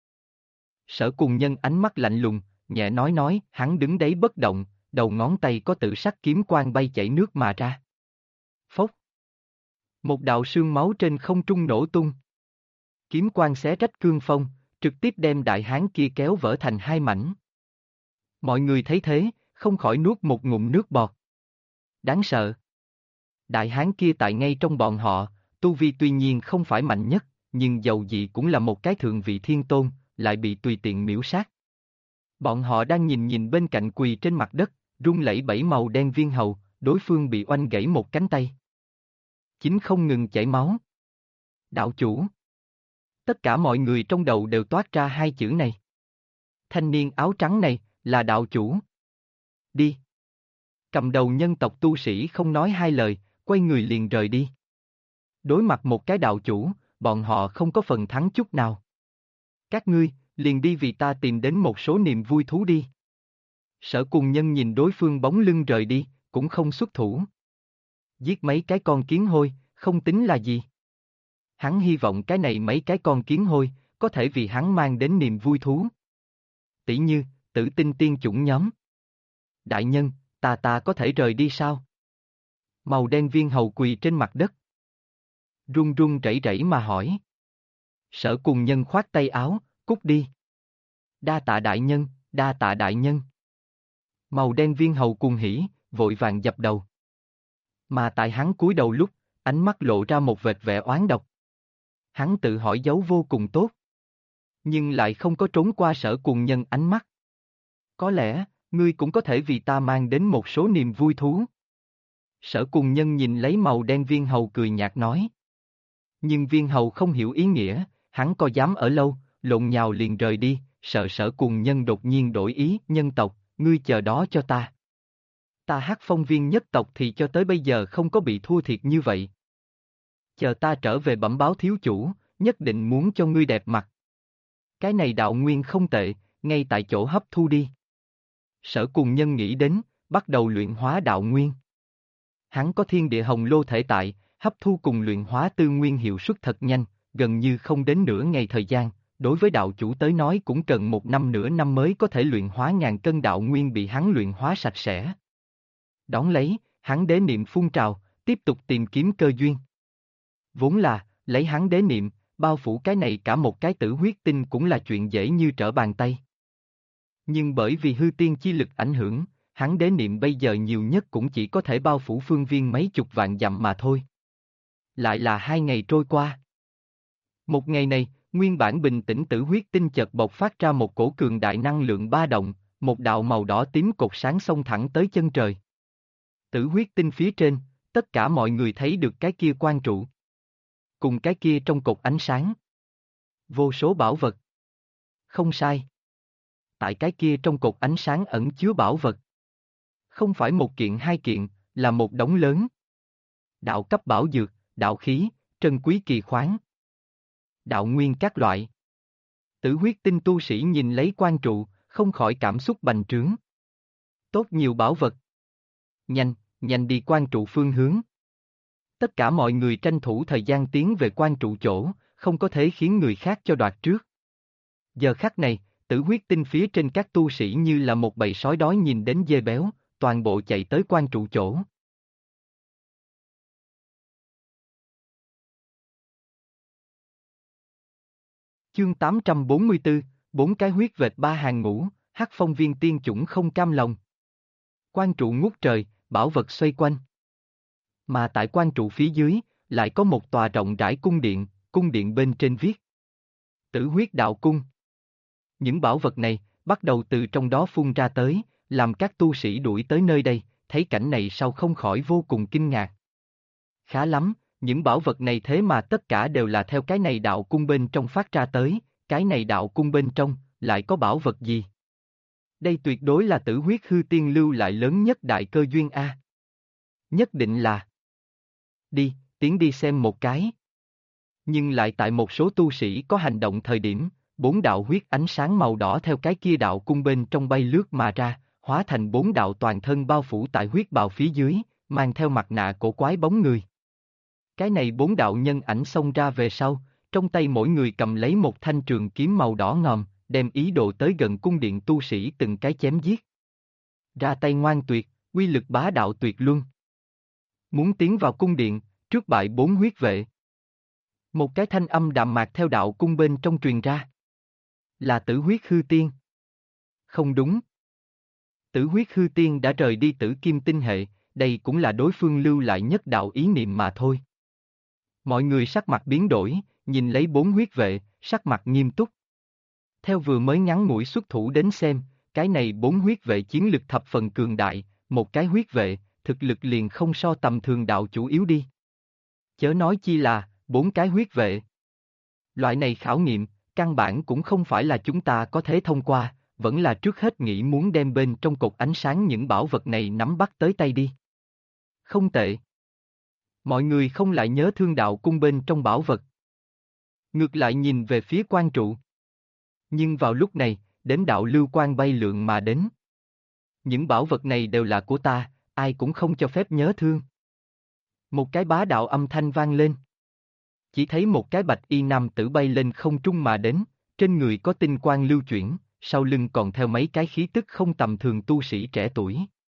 A: Sở Cùng Nhân ánh mắt lạnh lùng, nhẹ nói, hắn đứng đấy bất động, đầu ngón tay có tự sắc kiếm quang bay chảy nước mà ra. Phốc. Một đạo sương máu trên không trung nổ tung. Kiếm quang xé rách cương phong, trực tiếp đem đại hán kia kéo vỡ thành 2 mảnh. Mọi người thấy thế, không khỏi nuốt một ngụm nước bọt. Đáng sợ. Đại hán kia tại ngay trong bọn họ, tu vi tuy nhiên không phải mạnh nhất, nhưng dầu gì cũng là một cái thượng vị thiên tôn, lại bị tùy tiện miễu sát. Bọn họ đang nhìn bên cạnh quỳ trên mặt đất, run lẩy bẩy màu đen viên hầu, đối phương bị oanh gãy một cánh tay. Chính không ngừng chảy máu. Đạo chủ. Tất cả mọi người trong đầu đều toát ra 2 chữ này. Thanh niên áo trắng này, là đạo chủ. Đi. Cầm đầu nhân tộc tu sĩ không nói 2 lời, quay người liền rời đi. Đối mặt một cái đạo chủ, bọn họ không có phần thắng chút nào. Các ngươi, liền đi vì ta tìm đến một số niềm vui thú đi. Sở Cùng Nhân nhìn đối phương bóng lưng rời đi, cũng không xuất thủ. Giết mấy cái con kiến hôi, không tính là gì. Hắn hy vọng cái này mấy cái con kiến hôi, có thể vì hắn mang đến niềm vui thú. Tỷ như, Tử Tinh tiên chủng nhóm. Đại nhân, ta có thể rời đi sao? Màu đen viên hầu quỳ trên mặt đất. Run run rẩy rẩy mà hỏi. Sở Cùng Nhân khoát tay áo, cút đi. Đa tạ đại nhân, đa tạ đại nhân. Màu đen viên hầu cuồng hỉ, vội vàng dập đầu. Mà tại hắn cúi đầu lúc, ánh mắt lộ ra một vệt vẻ oán độc. Hắn tự hỏi giấu vô cùng tốt. Nhưng lại không có trốn qua Sở Cùng Nhân ánh mắt. Có lẽ, ngươi cũng có thể vì ta mang đến một số niềm vui thú. Sở Cùng Nhân nhìn lấy màu đen viên hầu cười nhạt nói. Nhưng viên hầu không hiểu ý nghĩa, hắn có dám ở lâu, lộn nhào liền rời đi, sợ Sở Cùng Nhân đột nhiên đổi ý. Nhân tộc, ngươi chờ đó cho ta. Ta Hắc Phong Viên nhất tộc thì cho tới bây giờ không có bị thua thiệt như vậy. Chờ ta trở về bẩm báo thiếu chủ, nhất định muốn cho ngươi đẹp mặt. Cái này đạo nguyên không tệ, ngay tại chỗ hấp thu đi. Sở Cùng Nhân nghĩ đến, bắt đầu luyện hóa đạo nguyên. Hắn có thiên địa hồng lô thể tại, hấp thu cùng luyện hóa tư nguyên hiệu suất thật nhanh, gần như không đến nửa ngày thời gian, đối với đạo chủ tới nói cũng cần 1 năm nửa năm mới có thể luyện hóa ngàn cân đạo nguyên bị hắn luyện hóa sạch sẽ. Đón lấy, hắn đế niệm phun trào, tiếp tục tìm kiếm cơ duyên. Vốn là, lấy hắn đế niệm, bao phủ cái này cả một cái tử huyết tinh cũng là chuyện dễ như trở bàn tay. Nhưng bởi vì hư tiên chi lực ảnh hưởng, hắn đế niệm bây giờ nhiều nhất cũng chỉ có thể bao phủ phương viên mấy chục vạn dặm mà thôi. Lại là 2 ngày trôi qua. Một ngày này, nguyên bản bình tĩnh tử huyết tinh chợt bộc phát ra một cổ cường đại năng lượng ba động, một đạo màu đỏ tím cột sáng xông thẳng tới chân trời. Tử huyết tinh phía trên, tất cả mọi người thấy được cái kia quang trụ. Cùng cái kia trong cột ánh sáng. Vô số bảo vật. Không sai. Tại cái kia trong cột ánh sáng ẩn chứa bảo vật. Không phải một kiện hai kiện, là một đống lớn. Đạo cấp bảo dược, đạo khí, trân quý kỳ khoáng. Đạo nguyên các loại. Tử huyết tinh tu sĩ nhìn lấy quang trụ, không khỏi cảm xúc bành trướng. Tốt nhiều bảo vật. Nhanh, nhanh đi quang trụ phương hướng. Tất cả mọi người tranh thủ thời gian tiến về quang trụ chỗ, không có thể khiến người khác cho đoạt trước. Giờ khắc này, tử huyết tinh phía trên các tu sĩ như là một bầy sói đói nhìn đến dê béo, toàn bộ chạy tới quang trụ chỗ. Chương 844, 4 cái huyết vệt ba hàng ngũ, Hắc Phong Viên tiên chủng không cam lòng. Quang trụ ngút trời, bảo vật xoay quanh. Mà tại quang trụ phía dưới, lại có một tòa rộng rãi cung điện bên trên viết. Tử huyết đạo cung. Những bảo vật này, bắt đầu từ trong đó phun ra tới, làm các tu sĩ đuổi tới nơi đây, thấy cảnh này sau không khỏi vô cùng kinh ngạc. Khá lắm, những bảo vật này thế mà tất cả đều là theo cái này đạo cung bên trong phát ra tới, cái này đạo cung bên trong, lại có bảo vật gì? Đây tuyệt đối là tử huyết hư tiên lưu lại lớn nhất đại cơ duyên A. Nhất định là. Đi, tiến đi xem một cái. Nhưng lại tại một số tu sĩ có hành động thời điểm, 4 đạo huyết ánh sáng màu đỏ theo cái kia đạo cung bên trong bay lướt mà ra, hóa thành 4 đạo toàn thân bao phủ tại huyết bào phía dưới, mang theo mặt nạ cổ quái bóng người. Cái này 4 đạo nhân ảnh xông ra về sau, trong tay mỗi người cầm lấy một thanh trường kiếm màu đỏ ngòm, đem ý đồ tới gần cung điện tu sĩ từng cái chém giết. Ra tay ngoan tuyệt, uy lực bá đạo tuyệt luân. Muốn tiến vào cung điện, trước bại 4 huyết vệ. Một cái thanh âm đạm mạc theo đạo cung bên trong truyền ra. Là tử huyết hư tiên. Không đúng. Tử huyết hư tiên đã rời đi tử kim tinh hệ, đây cũng là đối phương lưu lại nhất đạo ý niệm mà thôi. Mọi người sắc mặt biến đổi, nhìn lấy 4 huyết vệ, sắc mặt nghiêm túc. Theo vừa mới ngắn ngủi xuất thủ đến xem, cái này 4 huyết vệ chiến lực thập phần cường đại, một cái huyết vệ, thực lực liền không so tầm thường đạo chủ yếu đi. Chớ nói chi là, 4 cái huyết vệ. Loại này khảo nghiệm, căn bản cũng không phải là chúng ta có thể thông qua, vẫn là trước hết nghĩ muốn đem bên trong cột ánh sáng những bảo vật này nắm bắt tới tay đi. Không tệ. Mọi người không lại nhớ thương đạo cung bên trong bảo vật. Ngược lại nhìn về phía quan trụ. Nhưng vào lúc này, đếm đạo lưu quang bay lượn mà đến. Những bảo vật này đều là của ta, ai cũng không cho phép nhớ thương. Một cái bá đạo âm thanh vang lên. Chỉ thấy một cái bạch y nam tử bay lên không trung mà đến, trên người có tinh quang lưu chuyển, sau lưng còn theo mấy cái khí tức không tầm thường tu sĩ trẻ tuổi.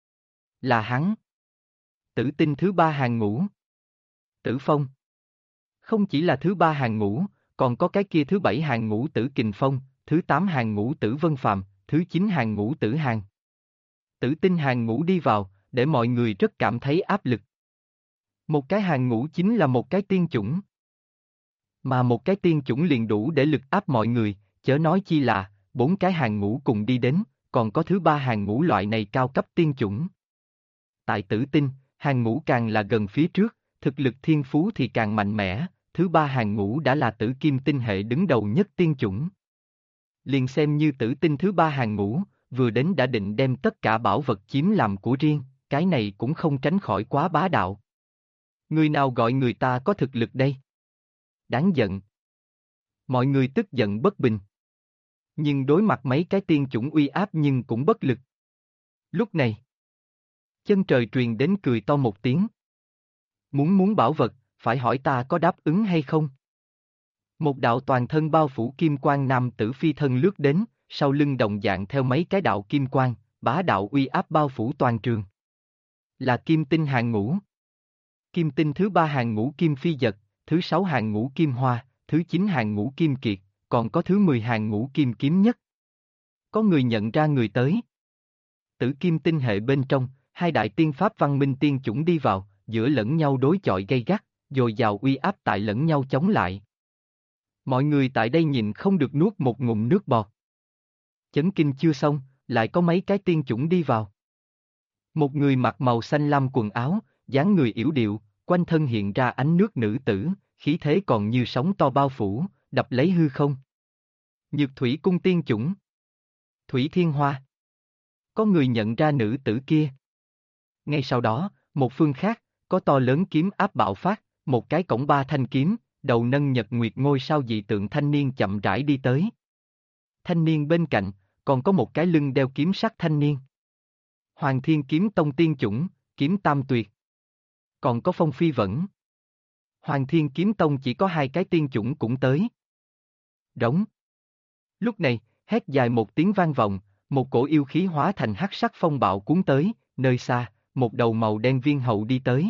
A: Là hắn. Tử tinh thứ ba hàng ngũ. Tử Phong. Không chỉ là thứ ba hàng ngũ, còn có cái kia thứ bảy hàng ngũ Tử Kình Phong, thứ 8 hàng ngũ Tử Vân Phàm, thứ 9 hàng ngũ Tử Hàng. Tử tinh hàng ngũ đi vào, để mọi người rất cảm thấy áp lực. Một cái hàng ngũ chính là một cái tiên chủng. Mà một cái tiên chủng liền đủ để lực áp mọi người, chớ nói chi là, 4 cái hàng ngũ cùng đi đến, còn có thứ ba hàng ngũ loại này cao cấp tiên chủng. Tại tử tinh, hàng ngũ càng là gần phía trước, thực lực thiên phú thì càng mạnh mẽ, thứ ba hàng ngũ đã là tử kim tinh hệ đứng đầu nhất tiên chủng. Liền xem như tử tinh thứ ba hàng ngũ, vừa đến đã định đem tất cả bảo vật chiếm làm của riêng, cái này cũng không tránh khỏi quá bá đạo. Người nào gọi người ta có thực lực đây? Đáng giận. Mọi người tức giận bất bình. Nhưng đối mặt mấy cái tiên chủng uy áp nhưng cũng bất lực. Lúc này, chân trời truyền đến cười to một tiếng. Muốn bảo vật, phải hỏi ta có đáp ứng hay không? Một đạo toàn thân bao phủ kim quang nam tử phi thân lướt đến, sau lưng đồng dạng theo mấy cái đạo kim quang, bá đạo uy áp bao phủ toàn trường. Là kim tinh hàng ngũ. Kim tinh thứ ba hàng ngũ kim phi dật, thứ 6 hàng ngũ kim hoa, thứ 9 hàng ngũ kim kiệt, còn có thứ 10 hàng ngũ kim kiếm nhất. Có người nhận ra người tới. Tử kim tinh hệ bên trong, hai đại tiên pháp văn minh tiên chủng đi vào, giữa lẫn nhau đối chọi gay gắt, dồi dào uy áp tại lẫn nhau chống lại. Mọi người tại đây nhìn không được nuốt một ngụm nước bọt. Chấn kinh chưa xong, lại có mấy cái tiên chủng đi vào. Một người mặc màu xanh lam quần áo, dáng người yểu điệu, quanh thân hiện ra ánh nước nữ tử, khí thế còn như sóng to bao phủ, đập lấy hư không. Nhược thủy cung tiên chủng. Thủy Thiên Hoa. Có người nhận ra nữ tử kia. Ngay sau đó, một phương khác, có to lớn kiếm áp bạo phát, một cái cổng ba thanh kiếm, đầu nâng nhật nguyệt ngôi sao dị tượng thanh niên chậm rãi đi tới. Thanh niên bên cạnh, còn có một cái lưng đeo kiếm sắc thanh niên. Hoàng Thiên Kiếm Tông tiên chủng, Kiếm Tam Tuyệt. Còn có Phong Phi Vẫn. Hoàng Thiên Kiếm Tông chỉ có 2 cái tiên chủng cũng tới. Rống. Lúc này, hét dài một tiếng vang vọng, một cổ yêu khí hóa thành hắc sắc phong bạo cuốn tới, nơi xa, một đầu màu đen viên hậu đi tới.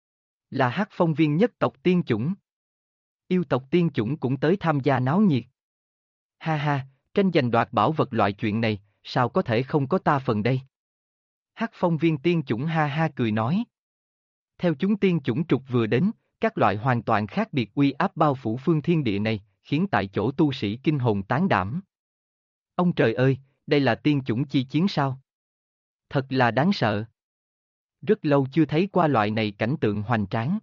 A: Là Hắc Phong Viên nhất tộc tiên chủng. Yêu tộc tiên chủng cũng tới tham gia náo nhiệt. Ha ha, tranh giành đoạt bảo vật loại chuyện này, sao có thể không có ta phần đây? Hắc Phong Viên tiên chủng ha ha cười nói. Theo chúng tiên chủng trục vừa đến, các loại hoàn toàn khác biệt uy áp bao phủ phương thiên địa này, khiến tại chỗ tu sĩ kinh hồn tán đảm. Ông trời ơi, đây là tiên chủng chi chiến sao? Thật là đáng sợ. Rất lâu chưa thấy qua loại này cảnh tượng hoành tráng.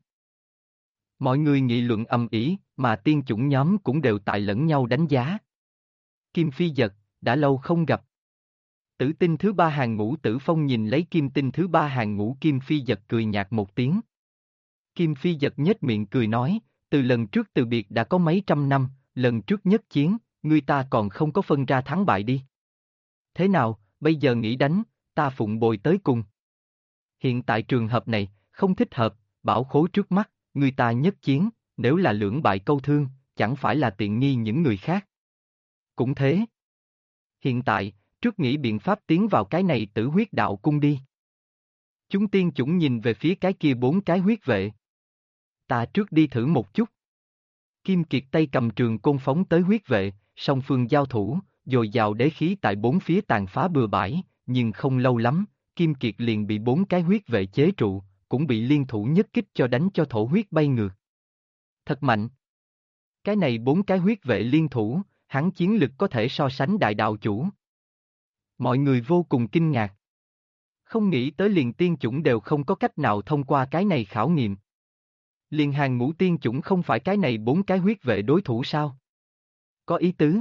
A: Mọi người nghị luận ầm ĩ, mà tiên chủng nhóm cũng đều tại lẫn nhau đánh giá. Kim Phi Dật, đã lâu không gặp. Tử tinh thứ ba hàng ngũ Tử Phong nhìn lấy kim tinh thứ ba hàng ngũ Kim Phi Dật cười nhạt một tiếng. Kim Phi Dật nhếch miệng cười nói, từ lần trước từ biệt đã có mấy trăm năm, lần trước nhất chiến, người ta còn không có phân ra thắng bại đi. Thế nào, bây giờ nghĩ đánh, ta phụng bồi tới cùng. Hiện tại trường hợp này, không thích hợp, bảo khố trước mắt, người ta nhất chiến, nếu là lưỡng bại câu thương, chẳng phải là tiện nghi những người khác. Cũng thế. Hiện tại, trước nghĩ biện pháp tiến vào cái này Tử Huyết Đạo Cung đi. Chúng tiên chủng nhìn về phía cái kia 4 cái huyết vệ. Ta trước đi thử một chút. Kim Kiệt tay cầm trường côn phóng tới huyết vệ, song phương giao thủ, dồi dào đế khí tại 4 phía tàn phá bừa bãi, nhưng không lâu lắm, Kim Kiệt liền bị 4 cái huyết vệ chế trụ, cũng bị liên thủ nhất kích cho đánh cho thổ huyết bay ngược. Thật mạnh. Cái này 4 cái huyết vệ liên thủ, hắn chiến lực có thể so sánh đại đạo chủ. Mọi người vô cùng kinh ngạc. Không nghĩ tới liền tiên chủng đều không có cách nào thông qua cái này khảo nghiệm. Liền hàng ngũ tiên chủng không phải cái này 4 cái huyết vệ đối thủ sao? Có ý tứ.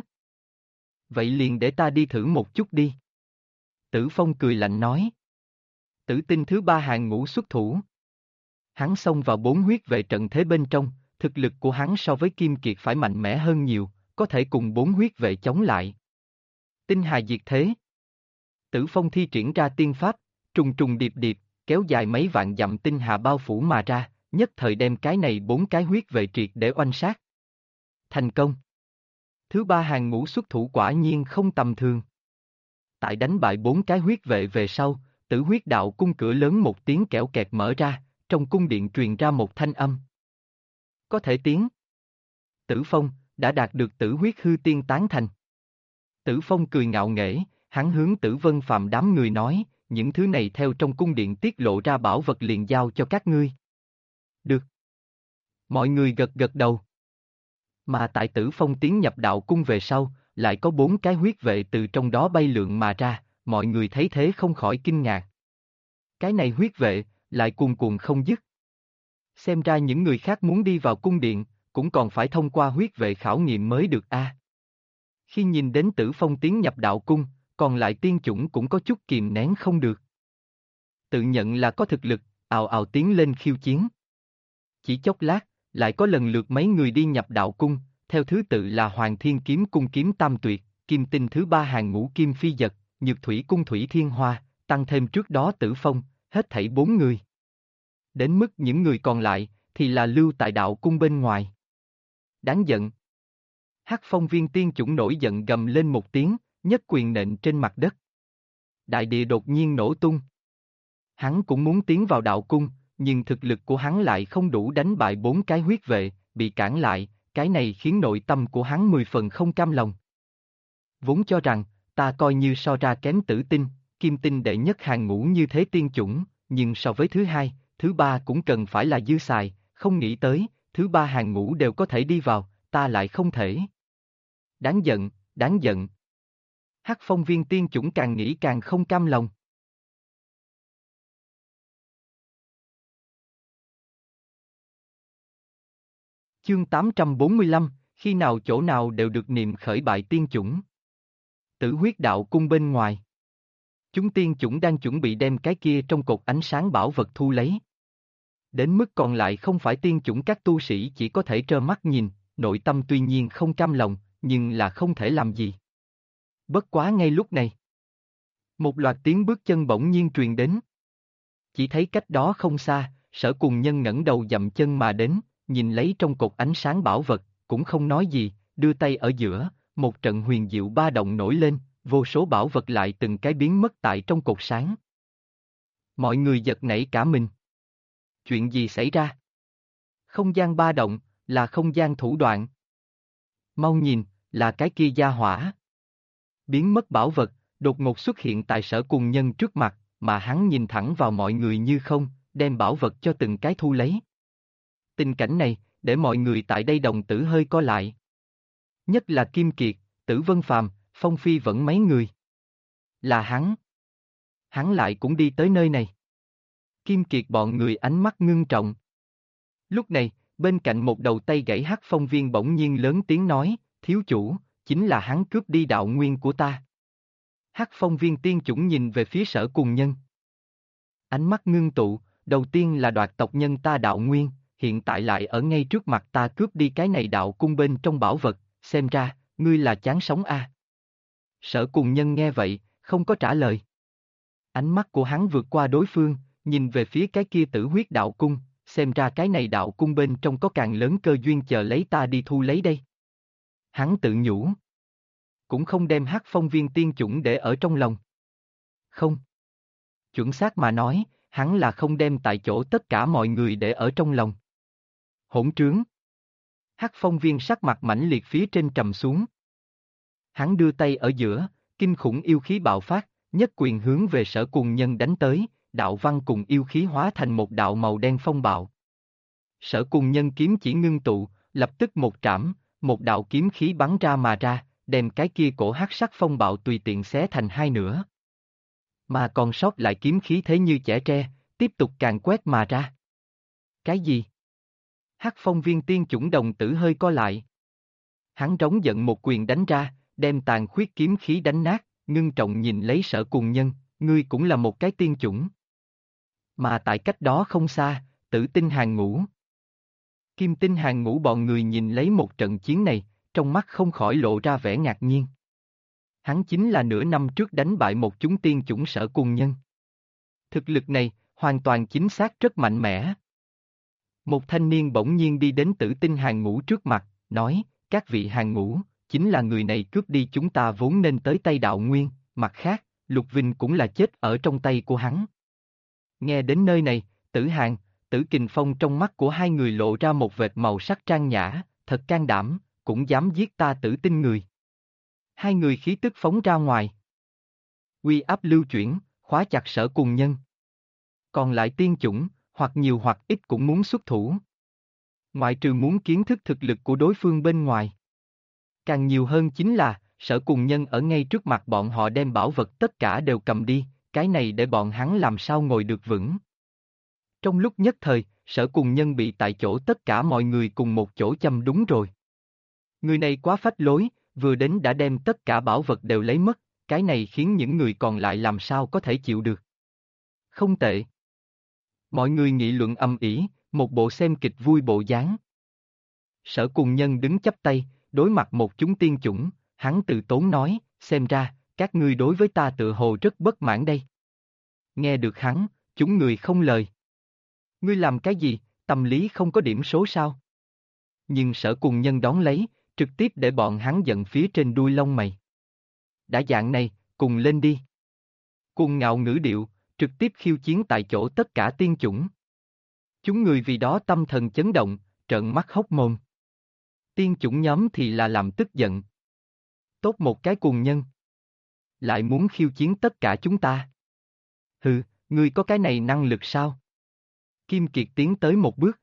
A: Vậy liền để ta đi thử một chút đi. Tử Phong cười lạnh nói. Tử tinh thứ ba hàng ngũ xuất thủ. Hắn xông vào 4 huyết vệ trận thế bên trong, thực lực của hắn so với Kim Kiệt phải mạnh mẽ hơn nhiều, có thể cùng 4 huyết vệ chống lại. Tinh hà diệt thế. Tử Phong thi triển ra tiên pháp, trùng trùng điệp điệp, kéo dài mấy vạn dặm tinh hà bao phủ mà ra, nhất thời đem cái này 4 cái huyết vệ triệt để oanh sát. Thành công. Thứ ba hàng ngũ xuất thủ quả nhiên không tầm thường. Tại đánh bại 4 cái huyết vệ về sau, Tử Huyết Đạo Cung cửa lớn một tiếng kẽo kẹt mở ra, trong cung điện truyền ra một thanh âm. Có thể tiến. Tử Phong, đã đạt được Tử Huyết Hư Tiên tán thành. Tử Phong cười ngạo nghễ, hắn hướng Tử Vân Phàm đám người nói, những thứ này theo trong cung điện tiết lộ ra bảo vật liền giao cho các ngươi. Được. Mọi người gật gật đầu. Mà tại Tử Phong tiến nhập đạo cung về sau, lại có 4 cái huyết vệ từ trong đó bay lượn mà ra, mọi người thấy thế không khỏi kinh ngạc. Cái này huyết vệ, lại cuồn cuộn không dứt. Xem ra những người khác muốn đi vào cung điện, cũng còn phải thông qua huyết vệ khảo nghiệm mới được a. Khi nhìn đến Tử Phong tiến nhập đạo cung, còn lại tiên chủng cũng có chút kìm nén không được. Tự nhận là có thực lực, ào ào tiến lên khiêu chiến. Chỉ chốc lát, lại có lần lượt mấy người đi nhập đạo cung, theo thứ tự là Hoàng Thiên Kiếm Cung Kiếm Tam Tuyệt, Kim Tinh thứ ba hàng ngũ Kim Phi Dật, Nhược Thủy Cung Thủy Thiên Hoa, tăng thêm trước đó Tử Phong, hết thảy 4 người. Đến mức những người còn lại, thì là lưu tại đạo cung bên ngoài. Đáng giận. Hắc Phong Viên tiên chủng nổi giận gầm lên một tiếng, nhất quyền nện trên mặt đất. Đại địa đột nhiên nổ tung. Hắn cũng muốn tiến vào đạo cung, nhưng thực lực của hắn lại không đủ đánh bại 4 cái huyết vệ, bị cản lại, cái này khiến nội tâm của hắn 10 phần không cam lòng. Vốn cho rằng, ta coi như so ra kém Tử Tinh, Kim Tinh đệ nhất hàng ngũ như thế tiên chủng, nhưng so với thứ hai, thứ ba cũng cần phải là dư xài, không nghĩ tới, thứ ba hàng ngũ đều có thể đi vào, ta lại không thể. Đáng giận, đáng giận. Hắc Phong Viên tiên chủng càng nghĩ càng không cam lòng. Chương 845, khi nào chỗ nào đều được niệm khởi bại tiên chủng. Tử Huyết Đạo Cung bên ngoài. Chúng tiên chủng đang chuẩn bị đem cái kia trong cột ánh sáng bảo vật thu lấy. Đến mức còn lại không phải tiên chủng, các tu sĩ chỉ có thể trơ mắt nhìn, nội tâm tuy nhiên không cam lòng, nhưng là không thể làm gì. Bất quá ngay lúc này, một loạt tiếng bước chân bỗng nhiên truyền đến. Chỉ thấy cách đó không xa, Sở Cùng Nhân ngẩng đầu dậm chân mà đến, nhìn lấy trong cột ánh sáng bảo vật, cũng không nói gì, đưa tay ở giữa, một trận huyền diệu ba động nổi lên, vô số bảo vật lại từng cái biến mất tại trong cột sáng. Mọi người giật nảy cả mình. Chuyện gì xảy ra? Không gian ba động, là không gian thủ đoạn. Mau nhìn, là cái kia gia hỏa. Biến mất bảo vật, đột ngột xuất hiện tại Sở Cùng Nhân trước mặt, mà hắn nhìn thẳng vào mọi người như không, đem bảo vật cho từng cái thu lấy. Tình cảnh này, để mọi người tại đây đồng tử hơi co lại. Nhất là Kim Kiệt, Tử Vân Phàm, Phong Phi vẫn mấy người. Là hắn. Hắn lại cũng đi tới nơi này. Kim Kiệt bọn người ánh mắt ngưng trọng. Lúc này, bên cạnh một đầu tay gãy Hắc Phong Viên bỗng nhiên lớn tiếng nói, thiếu chủ, chính là hắn cướp đi đạo nguyên của ta. Hắc Phong Viên tiên chủng nhìn về phía Sở Cùng Nhân. Ánh mắt ngưng tụ, đầu tiên là đoạt tộc nhân ta đạo nguyên, hiện tại lại ở ngay trước mặt ta cướp đi cái này đạo cung bên trong bảo vật, xem ra, ngươi là chán sống a. Sở Cùng Nhân nghe vậy, không có trả lời. Ánh mắt của hắn vượt qua đối phương, nhìn về phía cái kia Tử Huyết Đạo Cung, xem ra cái này đạo cung bên trong có càng lớn cơ duyên chờ lấy ta đi thu lấy đây. Hắn tự nhủ. Cũng không đem Hắc Phong Viên tiên chủng để ở trong lòng. Không. Chuẩn xác mà nói, hắn là không đem tại chỗ tất cả mọi người để ở trong lòng. Hỗn trướng. Hắc Phong Viên sắc mặt mãnh liệt phía trên trầm xuống. Hắn đưa tay ở giữa, kinh khủng yêu khí bạo phát, nhất quyền hướng về Sở Cùng Nhân đánh tới, đạo văn cùng yêu khí hóa thành một đạo màu đen phong bạo. Sở Cùng Nhân kiếm chỉ ngưng tụ, lập tức một trảm, một đạo kiếm khí bắn ra mà ra, đem cái kia cổ hắc sắc phong bạo tùy tiện xé thành hai nửa. Mà còn sót lại kiếm khí thế như chẻ tre, tiếp tục càn quét mà ra. Cái gì? Hắc Phong Viên tiên chủng đồng tử hơi co lại. Hắn trống giận một quyền đánh ra, đem tàn khuyết kiếm khí đánh nát, ngưng trọng nhìn lấy Sở Cùng Nhân, ngươi cũng là một cái tiên chủng. Mà tại cách đó không xa, Tử Tinh hàng ngũ. Kim Tinh hàng ngũ bọn người nhìn lấy một trận chiến này, trong mắt không khỏi lộ ra vẻ ngạc nhiên. Hắn chính là nửa năm trước đánh bại một chúng tiên chủng Sở Cùng Nhân. Thực lực này, hoàn toàn chính xác rất mạnh mẽ. Một thanh niên bỗng nhiên đi đến Tử Tinh hàng ngũ trước mặt, nói, các vị hàng ngũ, chính là người này cướp đi chúng ta vốn nên tới tay đạo nguyên, mặt khác, Lục Vinh cũng là chết ở trong tay của hắn. Nghe đến nơi này, Tử Hàng, Tử Kình Phong trong mắt của hai người lộ ra một vệt màu sắc trang nhã, thật can đảm, cũng dám giết ta Tử Tinh người. Hai người khí tức phóng ra ngoài. Uy áp lưu chuyển, khóa chặt Sở Cùng Nhân. Còn lại tiên chủng, hoặc nhiều hoặc ít cũng muốn xuất thủ. Ngoại trừ muốn kiến thức thực lực của đối phương bên ngoài. Càng nhiều hơn chính là, Sở Cùng Nhân ở ngay trước mặt bọn họ đem bảo vật tất cả đều cầm đi, cái này để bọn hắn làm sao ngồi được vững. Trong lúc nhất thời, Sở Cùng Nhân bị tại chỗ tất cả mọi người cùng một chỗ châm đúng rồi. Người này quá phách lối, vừa đến đã đem tất cả bảo vật đều lấy mất, cái này khiến những người còn lại làm sao có thể chịu được. Không tệ. Mọi người nghị luận ầm ĩ, một bộ xem kịch vui bộ dáng. Sở Cùng Nhân đứng chắp tay, đối mặt một chúng tiên chủng, hắn từ tốn nói, xem ra, các ngươi đối với ta tựa hồ rất bất mãn đây. Nghe được hắn, chúng người không lời. Ngươi làm cái gì, tâm lý không có điểm số sao? Nhưng Sở Cùng Nhân đón lấy, trực tiếp để bọn hắn giận phía trên đuôi lông mày. Đã dạng này, cùng lên đi. Cuồng ngạo ngữ điệu, trực tiếp khiêu chiến tại chỗ tất cả tiên chủng. Chúng người vì đó tâm thần chấn động, trợn mắt hốc mồm. Tiên chủng nhóm thì là làm tức giận. Tốt một cái cùng nhân. Lại muốn khiêu chiến tất cả chúng ta. Hừ, ngươi có cái này năng lực sao? Kim Kiệt tiến tới một bước.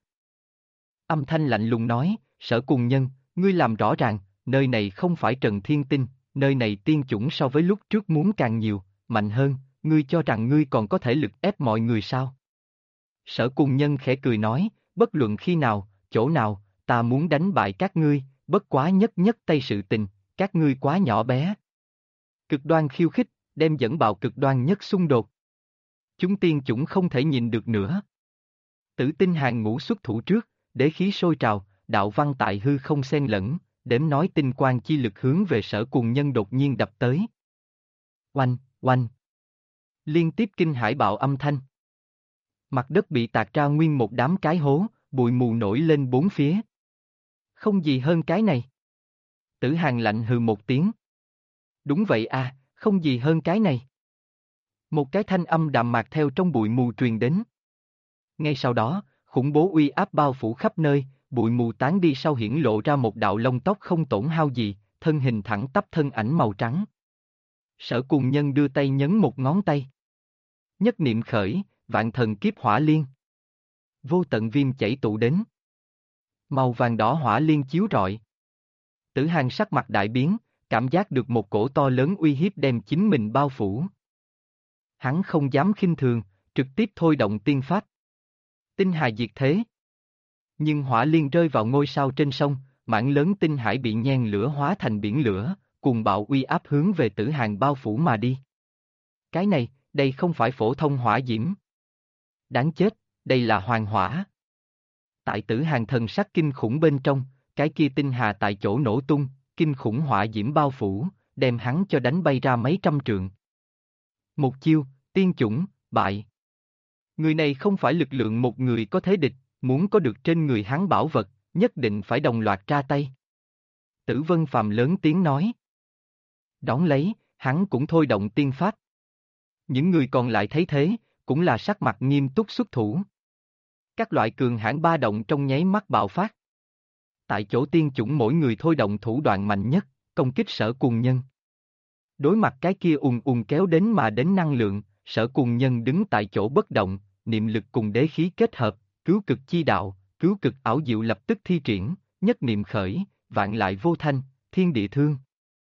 A: Âm thanh lạnh lùng nói, Sở Cùng Nhân, ngươi làm rõ ràng, nơi này không phải Trần Thiên Tinh, nơi này tiên chủng so với lúc trước muốn càng nhiều, mạnh hơn, ngươi cho rằng ngươi còn có thể lực ép mọi người sao? Sở Cùng Nhân khẽ cười nói, bất luận khi nào, chỗ nào, ta muốn đánh bại các ngươi, bất quá nhất tay sự tình, các ngươi quá nhỏ bé. Cực đoan khiêu khích, đem dẫn bạo cực đoan nhất xung đột. Chúng tiên chủng không thể nhìn được nữa. Tử Tinh hàng ngũ xuất thủ trước, đế khí sôi trào, đạo văn tại hư không xen lẫn, đếm nói tinh quang chi lực hướng về Sở Cùng Nhân đột nhiên đập tới. Oanh, oanh. Liên tiếp kinh hải bạo âm thanh. Mặt đất bị tạc ra nguyên một đám cái hố, bụi mù nổi lên bốn phía. Không gì hơn cái này. Tử Hàng lạnh hừ một tiếng. Đúng vậy à, không gì hơn cái này. Một cái thanh âm đạm mạc theo trong bụi mù truyền đến. Ngay sau đó, khủng bố uy áp bao phủ khắp nơi, bụi mù tán đi sau hiển lộ ra một đạo lông tóc không tổn hao gì, thân hình thẳng tắp thân ảnh màu trắng. Sở Cùng Nhân đưa tay nhấn một ngón tay. Nhất niệm khởi, vạn thần kiếp hỏa liên. Vô tận viêm chảy tụ đến. Màu vàng đỏ hỏa liên chiếu rọi. Tử Hàng sắc mặt đại biến, cảm giác được một cổ to lớn uy hiếp đem chính mình bao phủ. Hắn không dám khinh thường, trực tiếp thôi động tiên pháp. Tinh hà diệt thế. Nhưng hỏa liên rơi vào ngôi sao trên sông, mảng lớn tinh hải bị nhen lửa hóa thành biển lửa, cùng bạo uy áp hướng về Tử Hàng bao phủ mà đi. Cái này, đây không phải phổ thông hỏa diễm. Đáng chết, đây là hoàng hỏa. Tại Tử Hàng thần sắc kinh khủng bên trong, cái kia tinh hà tại chỗ nổ tung, kinh khủng hỏa diễm bao phủ, đem hắn cho đánh bay ra mấy trăm trượng. Một chiêu, tiên chủng, bại. Người này không phải lực lượng một người có thế địch, muốn có được trên người hắn bảo vật, nhất định phải đồng loạt ra tay. Tử Vân Phàm lớn tiếng nói. Đón lấy, hắn cũng thôi động tiên pháp. Những người còn lại thấy thế, cũng là sắc mặt nghiêm túc xuất thủ. Các loại cường hãn ba động trong nháy mắt bạo phát. Tại chỗ tiên chủng mỗi người thôi động thủ đoạn mạnh nhất, công kích Sở Cùng Nhân. Đối mặt cái kia kéo đến mà đến năng lượng, Sở Cùng Nhân đứng tại chỗ bất động, niệm lực cùng đế khí kết hợp, cứu cực chi đạo, cứu cực ảo diệu lập tức thi triển, nhất niệm khởi, vạn lại vô thanh, thiên địa thương.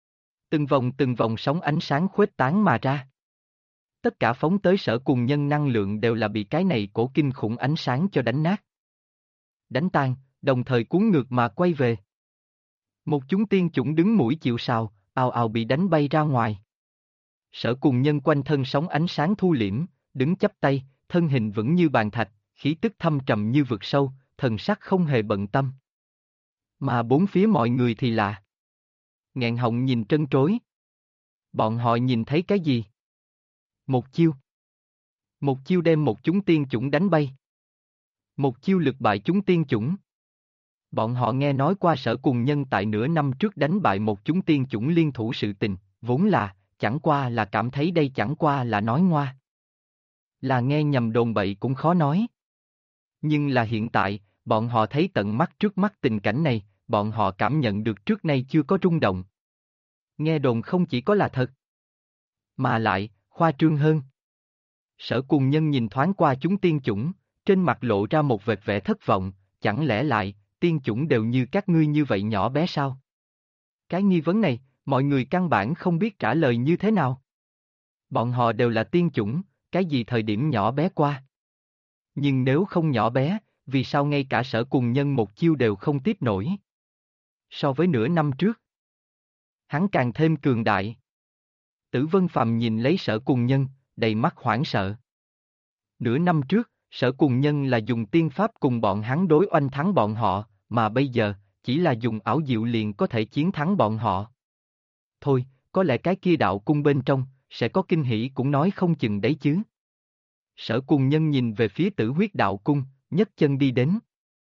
A: Từng vòng sóng ánh sáng khuếch tán mà ra. Tất cả phóng tới Sở Cùng Nhân năng lượng đều là bị cái này cổ kinh khủng ánh sáng cho đánh nát. Đánh tan, đồng thời cuốn ngược mà quay về. Một chúng tiên chủng đứng mũi chịu sào, ào ào bị đánh bay ra ngoài. Sở Cùng Nhân quanh thân sóng ánh sáng thu liễm, đứng chắp tay, thân hình vững như bàn thạch, khí tức thâm trầm như vực sâu, thần sắc không hề bận tâm. Mà bốn phía mọi người thì lạ. Nghẹn họng nhìn trân trối. Bọn họ nhìn thấy cái gì? Một chiêu. Một chiêu đem một chúng tiên chủng đánh bay. Một chiêu lực bại chúng tiên chủng. Bọn họ nghe nói qua Sở Cùng Nhân tại nửa năm trước đánh bại một chúng tiên chủng liên thủ sự tình, vốn là, chẳng qua là cảm thấy đây chẳng qua là nói ngoa. Là nghe nhầm đồn bậy cũng khó nói. Nhưng là hiện tại, bọn họ thấy tận mắt trước mắt tình cảnh này, bọn họ cảm nhận được trước nay chưa có rung động. Nghe đồn không chỉ có là thật, mà lại, khoa trương hơn. Sở Cùng Nhân nhìn thoáng qua chúng tiên chủng, trên mặt lộ ra một vệt vẻ thất vọng, chẳng lẽ lại, tiên chủng đều như các ngươi như vậy nhỏ bé sao? Cái nghi vấn này, mọi người căn bản không biết trả lời như thế nào. Bọn họ đều là tiên chủng, cái gì thời điểm nhỏ bé qua. Nhưng nếu không nhỏ bé, vì sao ngay cả Sở Cùng Nhân một chiêu đều không tiếp nổi? So với nửa năm trước, hắn càng thêm cường đại. Tử Vân Phàm nhìn lấy Sở Cùng Nhân, đầy mắt hoảng sợ. Nửa năm trước, Sở Cùng Nhân là dùng tiên pháp cùng bọn hắn đối oanh thắng bọn họ, mà bây giờ, chỉ là dùng ảo diệu liền có thể chiến thắng bọn họ. Thôi, có lẽ cái kia đạo cung bên trong, sẽ có kinh hỉ cũng nói không chừng đấy chứ. Sở Cùng Nhân nhìn về phía Tử Huyết Đạo Cung, nhấc chân đi đến.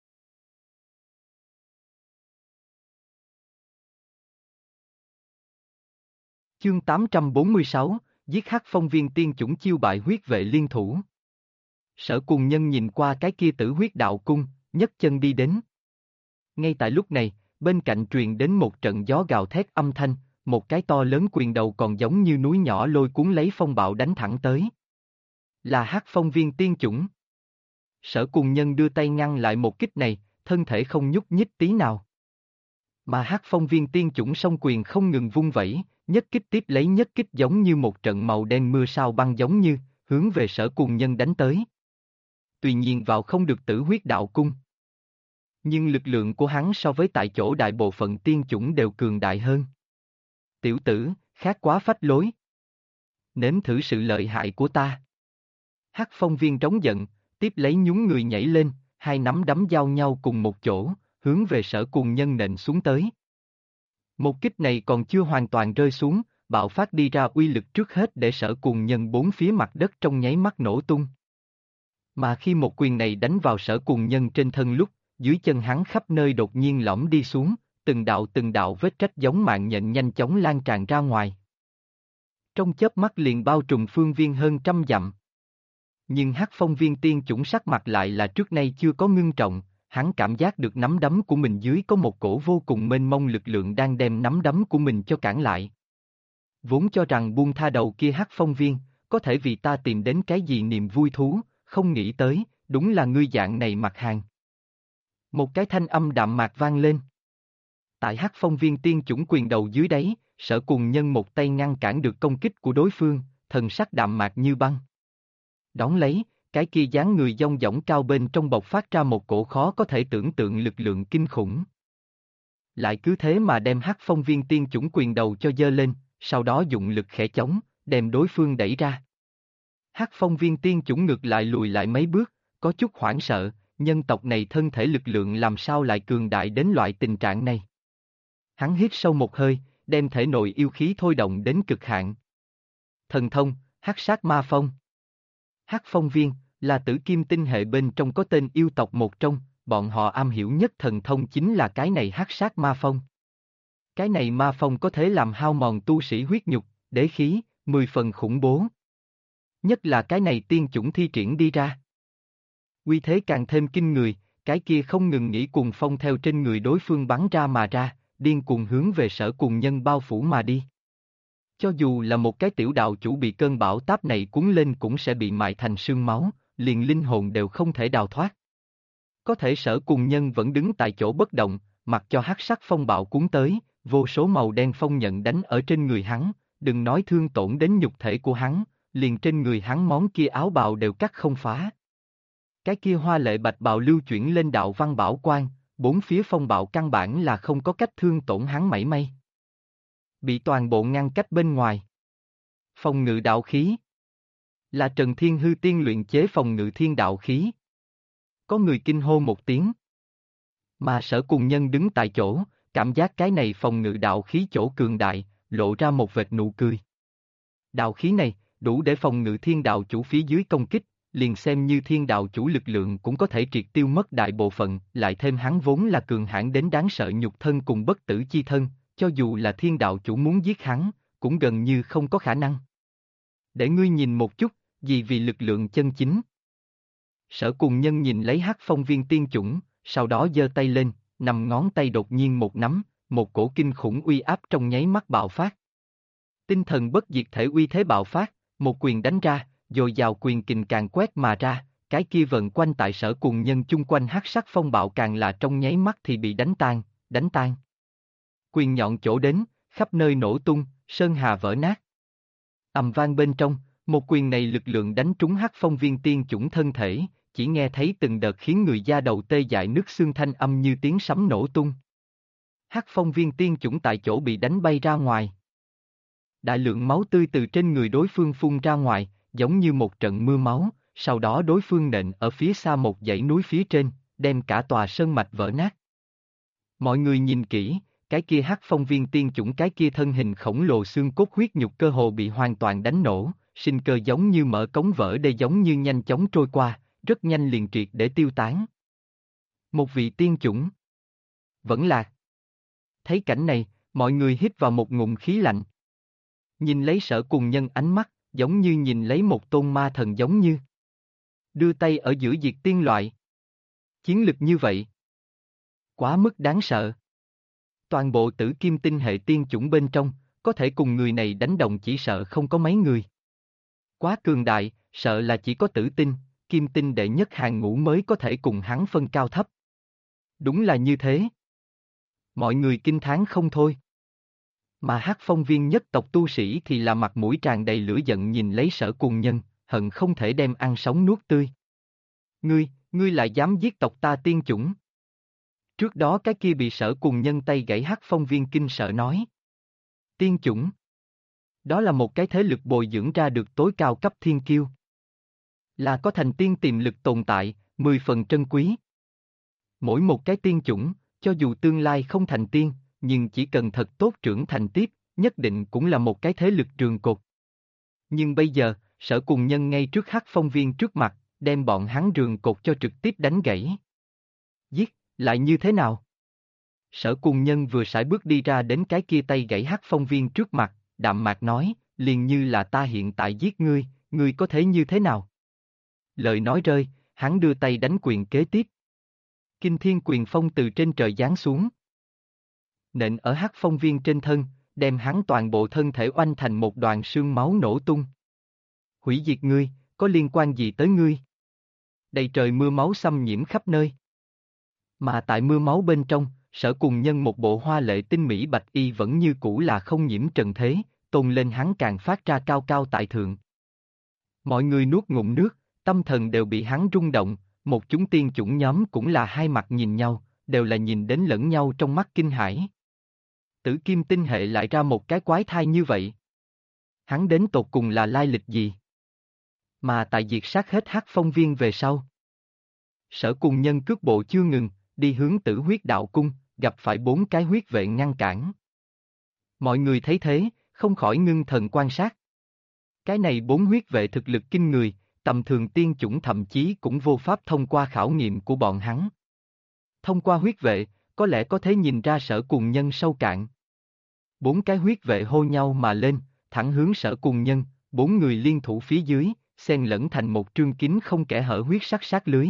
A: Chương 846, giết Hắc Phong Viên tiên chủng chiêu bại huyết vệ liên thủ. Sở Cùng Nhân nhìn qua cái kia Tử Huyết Đạo Cung, nhấc chân đi đến. Ngay tại lúc này, bên cạnh truyền đến một trận gió gào thét âm thanh, một cái to lớn quyền đầu còn giống như núi nhỏ lôi cuốn lấy phong bạo đánh thẳng tới. Là Hắc Phong Viên tiên chủng. Sở Cùng Nhân đưa tay ngăn lại một kích này, thân thể không nhúc nhích tí nào. Mà Hắc Phong Viên tiên chủng song quyền không ngừng vung vẩy, nhất kích tiếp lấy nhất kích giống như một trận màu đen mưa sao băng giống như, hướng về Sở Cùng Nhân đánh tới. Tuy nhiên vào không được Tử Huyết Đạo Cung. Nhưng lực lượng của hắn so với tại chỗ đại bộ phận tiên chủng đều cường đại hơn. Tiểu tử, khác quá phách lối. Nếm thử sự lợi hại của ta. Hắc Phong Viên trống giận, tiếp lấy nhún người nhảy lên, hai nắm đấm giao nhau cùng một chỗ, hướng về Sở Cùng Nhân nện xuống tới. Một kích này còn chưa hoàn toàn rơi xuống, bạo phát đi ra uy lực trước hết để Sở Cùng Nhân bốn phía mặt đất trong nháy mắt nổ tung. Mà khi một quyền này đánh vào Sở Cùng Nhân trên thân lúc, dưới chân hắn khắp nơi đột nhiên lõm đi xuống, từng đạo vết rách giống mạng nhện nhanh chóng lan tràn ra ngoài. Trong chớp mắt liền bao trùm phương viên hơn trăm dặm. Nhưng Hắc Phong Viên tiên chủng sắc mặt lại là trước nay chưa có ngưng trọng, hắn cảm giác được nắm đấm của mình dưới có một cổ vô cùng mênh mông lực lượng đang đem nắm đấm của mình cho cản lại. Vốn cho rằng buông tha đầu kia Hắc Phong Viên, có thể vì ta tìm đến cái gì niềm vui thú, không nghĩ tới, đúng là ngươi dạng này mặt hàng. Một cái thanh âm đạm mạc vang lên. Tại Hắc Phong Viên tiên chủng quyền đầu dưới đáy, Sở Cùng Nhân một tay ngăn cản được công kích của đối phương, thần sắc đạm mạc như băng. Đón lấy, cái kia dáng người dong dỏng cao bên trong bộc phát ra một cổ khó có thể tưởng tượng lực lượng kinh khủng. Lại cứ thế mà đem Hắc Phong Viên tiên chủng quyền đầu cho dơ lên, sau đó dụng lực khẽ chống, đem đối phương đẩy ra. Hắc Phong Viên tiên chủng ngược lại lùi lại mấy bước, có chút hoảng sợ, nhân tộc này thân thể lực lượng làm sao lại cường đại đến loại tình trạng này. Hắn hít sâu một hơi, đem thể nội yêu khí thôi động đến cực hạn. Thần thông, Hắc Sát Ma Phong. Hắc Phong Viên, là tử kim tinh hệ bên trong có tên yêu tộc một trong, bọn họ am hiểu nhất thần thông chính là cái này Hắc Sát Ma Phong. Cái này ma phong có thể làm hao mòn tu sĩ huyết nhục, đế khí, 10 phần khủng bố. Nhất là cái này tiên chủng thi triển đi ra. Uy thế càng thêm kinh người, cái kia không ngừng nghĩ cuồng phong theo trên người đối phương bắn ra mà ra, điên cuồng hướng về Sở Cùng Nhân bao phủ mà đi. Cho dù là một cái tiểu đạo chủ bị cơn bão táp này cuốn lên cũng sẽ bị mại thành sương máu, liền linh hồn đều không thể đào thoát. Có thể Sở Cùng Nhân vẫn đứng tại chỗ bất động, mặc cho hắc sắc phong bạo cuốn tới, vô số màu đen phong nhận đánh ở trên người hắn, đừng nói thương tổn đến nhục thể của hắn, liền trên người hắn món kia áo bào đều cắt không phá. Cái kia hoa lệ bạch bào lưu chuyển lên đạo văn bảo quang, bốn phía phong bạo căn bản là không có cách thương tổn hắn mảy may. Bị toàn bộ ngăn cách bên ngoài. Phòng ngự đạo khí. Là Trần Thiên Hư tiên luyện chế phòng ngự thiên đạo khí. Có người kinh hô một tiếng. Mà Sở Cùng Nhân đứng tại chỗ, cảm giác cái này phòng ngự đạo khí chỗ cường đại, lộ ra một vệt nụ cười. Đạo khí này, đủ để phòng ngự thiên đạo chủ phía dưới công kích, liền xem như thiên đạo chủ lực lượng cũng có thể triệt tiêu mất đại bộ phận, lại thêm hắn vốn là cường hãn đến đáng sợ nhục thân cùng bất tử chi thân, cho dù là thiên đạo chủ muốn giết hắn, cũng gần như không có khả năng. Để ngươi nhìn một chút, gì vì lực lượng chân chính. Sở Cùng Nhân nhìn lấy Hắc Phong Viên tiên chủng, sau đó giơ tay lên, nằm ngón tay đột nhiên một nắm, một cổ kinh khủng uy áp trong nháy mắt bạo phát. Tinh thần bất diệt thể uy thế bạo phát, một quyền đánh ra, dồi dào quyền kình càng quét mà ra, cái kia vần quanh tại Sở Cùng Nhân chung quanh hắc sắc phong bạo càng là trong nháy mắt thì bị đánh tan, đánh tan. Quyền nhọn chỗ đến, khắp nơi nổ tung, sơn hà vỡ nát. Ầm vang bên trong, một quyền này lực lượng đánh trúng Hắc Phong Viên tiên chủng thân thể, chỉ nghe thấy từng đợt khiến người da đầu tê dại nứt xương thanh âm như tiếng sấm nổ tung. Hắc Phong Viên tiên chủng tại chỗ bị đánh bay ra ngoài. Đại lượng máu tươi từ trên người đối phương phun ra ngoài, giống như một trận mưa máu, sau đó đối phương nện ở phía xa một dãy núi phía trên, đem cả tòa sơn mạch vỡ nát. Mọi người nhìn kỹ, cái kia Hắc Phong Viên tiên chủng cái kia thân hình khổng lồ xương cốt huyết nhục cơ hồ bị hoàn toàn đánh nổ, sinh cơ giống như mở cống vỡ đê giống như nhanh chóng trôi qua, rất nhanh liền triệt để tiêu tán. Một vị tiên chủng. Vẫn lạc. Thấy cảnh này, mọi người hít vào một ngụm khí lạnh. Nhìn lấy Sở Cùng Nhân ánh mắt, giống như nhìn lấy một tôn ma thần giống như. Đưa tay ở giữa diệt tiên loại. Chiến lực như vậy. Quá mức đáng sợ. Toàn bộ tử kim tinh hệ tiên chủng bên trong, có thể cùng người này đánh đồng chỉ sợ không có mấy người. Quá cường đại, sợ là chỉ có tử tinh, kim tinh đệ nhất hàng ngũ mới có thể cùng hắn phân cao thấp. Đúng là như thế. Mọi người kinh thán không thôi. Mà Hắc Phong Viên nhất tộc tu sĩ thì là mặt mũi tràn đầy lửa giận nhìn lấy Sở Cùng Nhân, hận không thể đem ăn sống nuốt tươi. Ngươi lại dám giết tộc ta tiên chủng. Trước đó cái kia bị Sở Cùng Nhân tay gãy Hắc Phong Viên kinh sợ nói. Tiên chủng. Đó là một cái thế lực bồi dưỡng ra được tối cao cấp thiên kiêu. Là có thành tiên tiềm lực tồn tại, 10 phần trân quý. Mỗi một cái tiên chủng, cho dù tương lai không thành tiên, nhưng chỉ cần thật tốt trưởng thành tiếp, nhất định cũng là một cái thế lực trường cột. Nhưng bây giờ, Sở Cùng Nhân ngay trước Hắc Phong Viên trước mặt, đem bọn hắn rường cột cho trực tiếp đánh gãy. Giết, lại như thế nào? Sở Cùng Nhân vừa sải bước đi ra đến cái kia tay gãy Hắc Phong Viên trước mặt, đạm mạc nói, liền như là ta hiện tại giết ngươi, ngươi có thể như thế nào? Lời nói rơi, hắn đưa tay đánh quyền kế tiếp. Kinh thiên quyền phong từ trên trời giáng xuống. Nện ở Hắc Phong Viên trên thân, đem hắn toàn bộ thân thể oanh thành một đoàn sương máu nổ tung. Hủy diệt ngươi, có liên quan gì tới ngươi? Đầy trời mưa máu xâm nhiễm khắp nơi. Mà tại mưa máu bên trong, Sở Cùng Nhân một bộ hoa lệ tinh mỹ bạch y vẫn như cũ là không nhiễm trần thế, tôn lên hắn càng phát ra cao cao tại thượng. Mọi người nuốt ngụm nước, tâm thần đều bị hắn rung động, một chúng tiên chủng nhóm cũng là hai mặt nhìn nhau, đều là nhìn đến lẫn nhau trong mắt kinh hãi. Tử kim tinh hệ lại ra một cái quái thai như vậy. Hắn đến tột cùng là lai lịch gì? Mà tại diệt sát hết Hắc Phong Viên về sau. Sở Cùng Nhân cước bộ chưa ngừng, đi hướng Tử Huyết Đạo Cung, gặp phải 4 cái huyết vệ ngăn cản. Mọi người thấy thế, không khỏi ngưng thần quan sát. Cái này 4 huyết vệ thực lực kinh người, tầm thường tiên chủng thậm chí cũng vô pháp thông qua khảo nghiệm của bọn hắn. Thông qua huyết vệ, có lẽ có thể nhìn ra Sở Cùng Nhân sâu cạn. 4 cái huyết vệ hô nhau mà lên, thẳng hướng Sở Cùng Nhân, 4 người liên thủ phía dưới, xen lẫn thành một trương kín không kẽ hở huyết sắc sát lưới.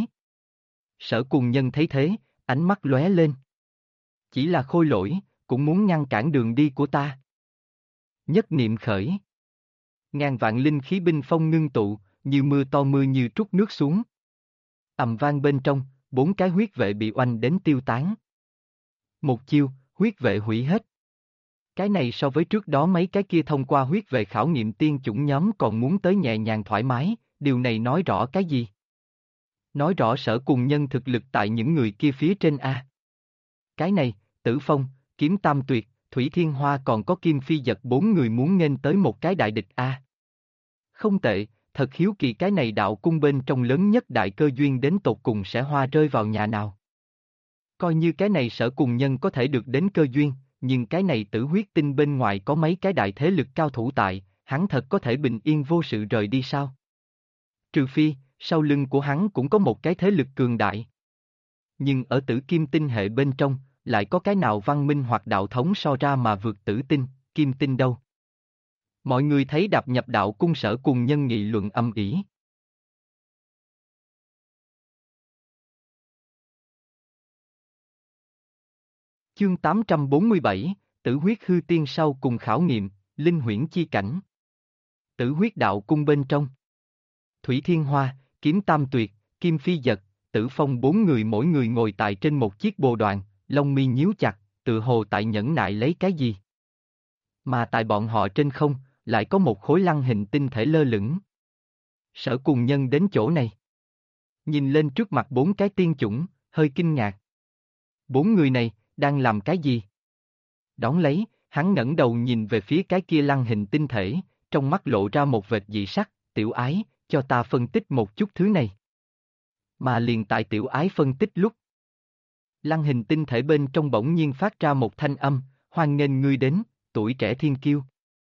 A: Sở Cùng Nhân thấy thế, ánh mắt lóe lên. Chỉ là khôi lỗi, cũng muốn ngăn cản đường đi của ta. Nhất niệm khởi. Ngàn vạn linh khí binh phong ngưng tụ, như mưa to mưa như trút nước xuống. Ầm vang bên trong, 4 cái huyết vệ bị oanh đến tiêu tán. Một chiêu, huyết vệ hủy hết. Cái này so với trước đó mấy cái kia thông qua huyết vệ khảo nghiệm tiên chủng nhóm còn muốn tới nhẹ nhàng thoải mái, điều này nói rõ cái gì? Nói rõ Sở Cùng Nhân thực lực tại những người kia phía trên A. Cái này, Tử Phong, Kiếm Tam Tuyệt, Thủy Thiên Hoa còn có Kim Phi Dật 4 người muốn nghênh tới một cái đại địch A. Không tệ, thật hiếu kỳ cái này đạo cung bên trong lớn nhất đại cơ duyên đến tột cùng sẽ hoa rơi vào nhà nào. Coi như cái này Sở Cùng Nhân có thể được đến cơ duyên, nhưng cái này Tử Huyết Tinh bên ngoài có mấy cái đại thế lực cao thủ tại, hắn thật có thể bình yên vô sự rời đi sao? Trừ phi, sau lưng của hắn cũng có một cái thế lực cường đại. Nhưng ở Tử Kim Tinh hệ bên trong, lại có cái nào văn minh hoặc đạo thống so ra mà vượt Tử Tinh, Kim Tinh đâu? Mọi người thấy đạp nhập đạo cung Sở Cùng Nhân nghị luận âm ỉ. Chương 847, Tử Huyết Hư Tiên sau cùng khảo nghiệm, Linh Huyễn Chi Cảnh. Tử Huyết Đạo Cung bên trong. Thủy Thiên Hoa, Kiếm Tam Tuyệt, Kim Phi Dật, Tử Phong bốn người mỗi người ngồi tại trên một chiếc bồ đoàn, lông mi nhíu chặt, tự hồ tại nhẫn nại lấy cái gì. Mà tại bọn họ trên không, lại có một khối lăng hình tinh thể lơ lửng. Sở Cùng Nhân đến chỗ này. Nhìn lên trước mặt bốn cái tiên chủng, hơi kinh ngạc. Bốn người này, đang làm cái gì? Đón lấy, hắn ngẩng đầu nhìn về phía cái kia lăng hình tinh thể, trong mắt lộ ra một vệt dị sắc, tiểu ái, cho ta phân tích một chút thứ này. Mà liền tại tiểu ái phân tích lúc. Lăng hình tinh thể bên trong bỗng nhiên phát ra một thanh âm, hoan nghênh ngươi đến, tuổi trẻ thiên kiêu.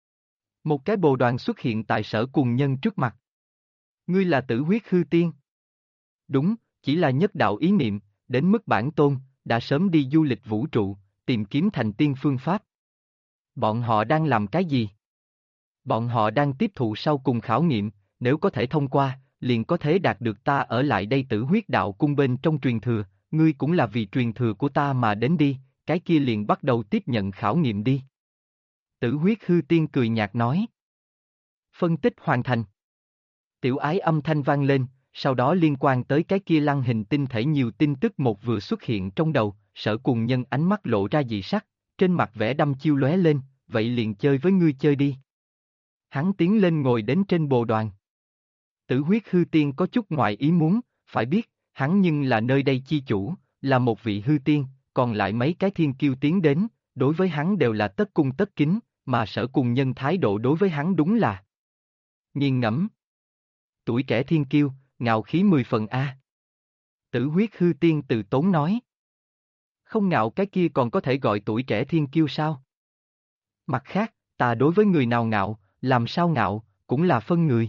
A: Một cái bồ đoàn xuất hiện tại Sở Cùng Nhân trước mặt. Ngươi là Tử Huyết Hư Tiên. Đúng, chỉ là nhất đạo ý niệm, đến mức bản tôn, đã sớm đi du lịch vũ trụ, tìm kiếm thành tiên phương pháp. Bọn họ đang làm cái gì? Bọn họ đang tiếp thụ sau cùng khảo nghiệm, nếu có thể thông qua, liền có thể đạt được ta ở lại đây Tử Huyết Đạo Cung bên trong truyền thừa, ngươi cũng là vì truyền thừa của ta mà đến đi, cái kia liền bắt đầu tiếp nhận khảo nghiệm đi. Tử Huyết Hư Tiên cười nhạt nói. Phân tích hoàn thành. Tiểu ái âm thanh vang lên, sau đó liên quan tới cái kia lăng hình tinh thể nhiều tin tức một vừa xuất hiện trong đầu, Sở Cùng Nhân ánh mắt lộ ra dị sắc, trên mặt vẻ đăm chiêu lóe lên, vậy liền chơi với ngươi chơi đi. Hắn tiến lên ngồi đến trên bồ đoàn. Tử Huyết Hư Tiên có chút ngoài ý muốn, phải biết, hắn nhưng là nơi đây chi chủ, là một vị hư tiên, còn lại mấy cái thiên kiêu tiến đến, đối với hắn đều là tất cung tất kính, mà Sở Cùng Nhân thái độ đối với hắn đúng là nghiền ngẫm. Tuổi trẻ thiên kiêu, ngạo khí 10 phần A. Tử Huyết Hư Tiên từ tốn nói. Không ngạo cái kia còn có thể gọi tuổi trẻ thiên kiêu sao? Mặt khác, ta đối với người nào ngạo, làm sao ngạo, cũng là phân người.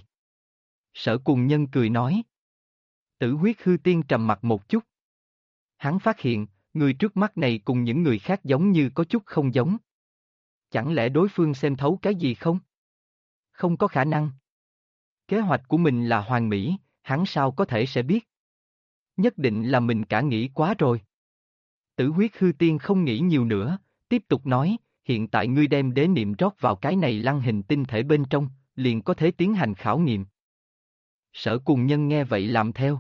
A: Sở Cùng Nhân cười nói. Tử Huyết Hư Tiên trầm mặt một chút. Hắn phát hiện, người trước mắt này cùng những người khác giống như có chút không giống. Chẳng lẽ đối phương xem thấu cái gì không? Không có khả năng. Kế hoạch của mình là hoàn mỹ, hắn sao có thể sẽ biết? Nhất định là mình cả nghĩ quá rồi. Tử Huyết Hư Tiên không nghĩ nhiều nữa, tiếp tục nói, hiện tại ngươi đem đế niệm rót vào cái này lăng hình tinh thể bên trong, liền có thể tiến hành khảo nghiệm. Sở Cùng Nhân nghe vậy làm theo.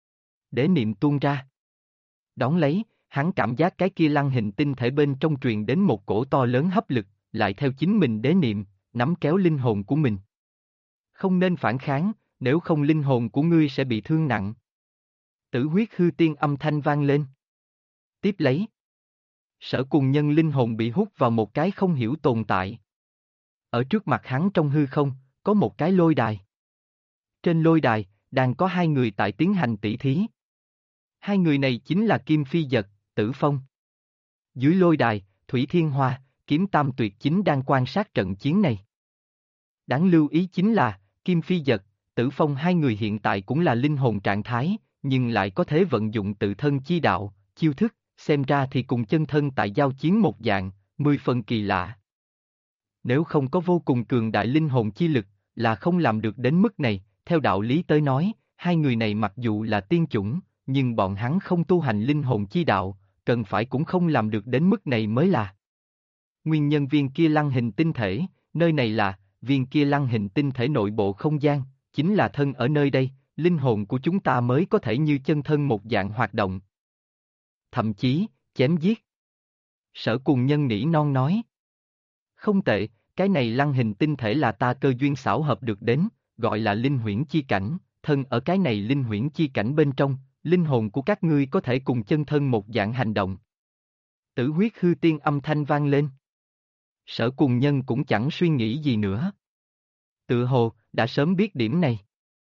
A: Đế niệm tuôn ra. Đón lấy, hắn cảm giác cái kia lăng hình tinh thể bên trong truyền đến một cổ to lớn hấp lực, lại theo chính mình đế niệm, nắm kéo linh hồn của mình. Không nên phản kháng, nếu không linh hồn của ngươi sẽ bị thương nặng. Tử Huyết Hư Tiên âm thanh vang lên. Tiếp lấy. Sở Cùng Nhân linh hồn bị hút vào một cái không hiểu tồn tại. Ở trước mặt hắn trong hư không, có một cái lôi đài. Trên lôi đài, đang có hai người tại tiến hành tỷ thí. Hai người này chính là Kim Phi Dật, Tử Phong. Dưới lôi đài, Thủy Thiên Hoa, Kiếm Tam Tuyệt chính đang quan sát trận chiến này. Đáng lưu ý chính là, Kim Phi Dật, Tử Phong hai người hiện tại cũng là linh hồn trạng thái, nhưng lại có thể vận dụng tự thân chi đạo, chiêu thức, xem ra thì cùng chân thân tại giao chiến một dạng, 10 phần kỳ lạ. Nếu không có vô cùng cường đại linh hồn chi lực, là không làm được đến mức này, theo đạo lý tới nói, hai người này mặc dù là tiên chủng, nhưng bọn hắn không tu hành linh hồn chi đạo, cần phải cũng không làm được đến mức này mới là. Nguyên nhân viên kia lăng hình tinh thể, nơi này là, viên kia lăng hình tinh thể nội bộ không gian, chính là thân ở nơi đây, linh hồn của chúng ta mới có thể như chân thân một dạng hoạt động. Thậm chí, chém giết. Sở Cùng Nhân nỉ non nói. Không tệ, cái này lăng hình tinh thể là ta cơ duyên xảo hợp được đến, gọi là linh huyễn chi cảnh, thân ở cái này linh huyễn chi cảnh bên trong, linh hồn của các ngươi có thể cùng chân thân một dạng hành động. Tử Huyết Hư Tiên âm thanh vang lên. Sở Cùng Nhân cũng chẳng suy nghĩ gì nữa. Tự hồ, đã sớm biết điểm này.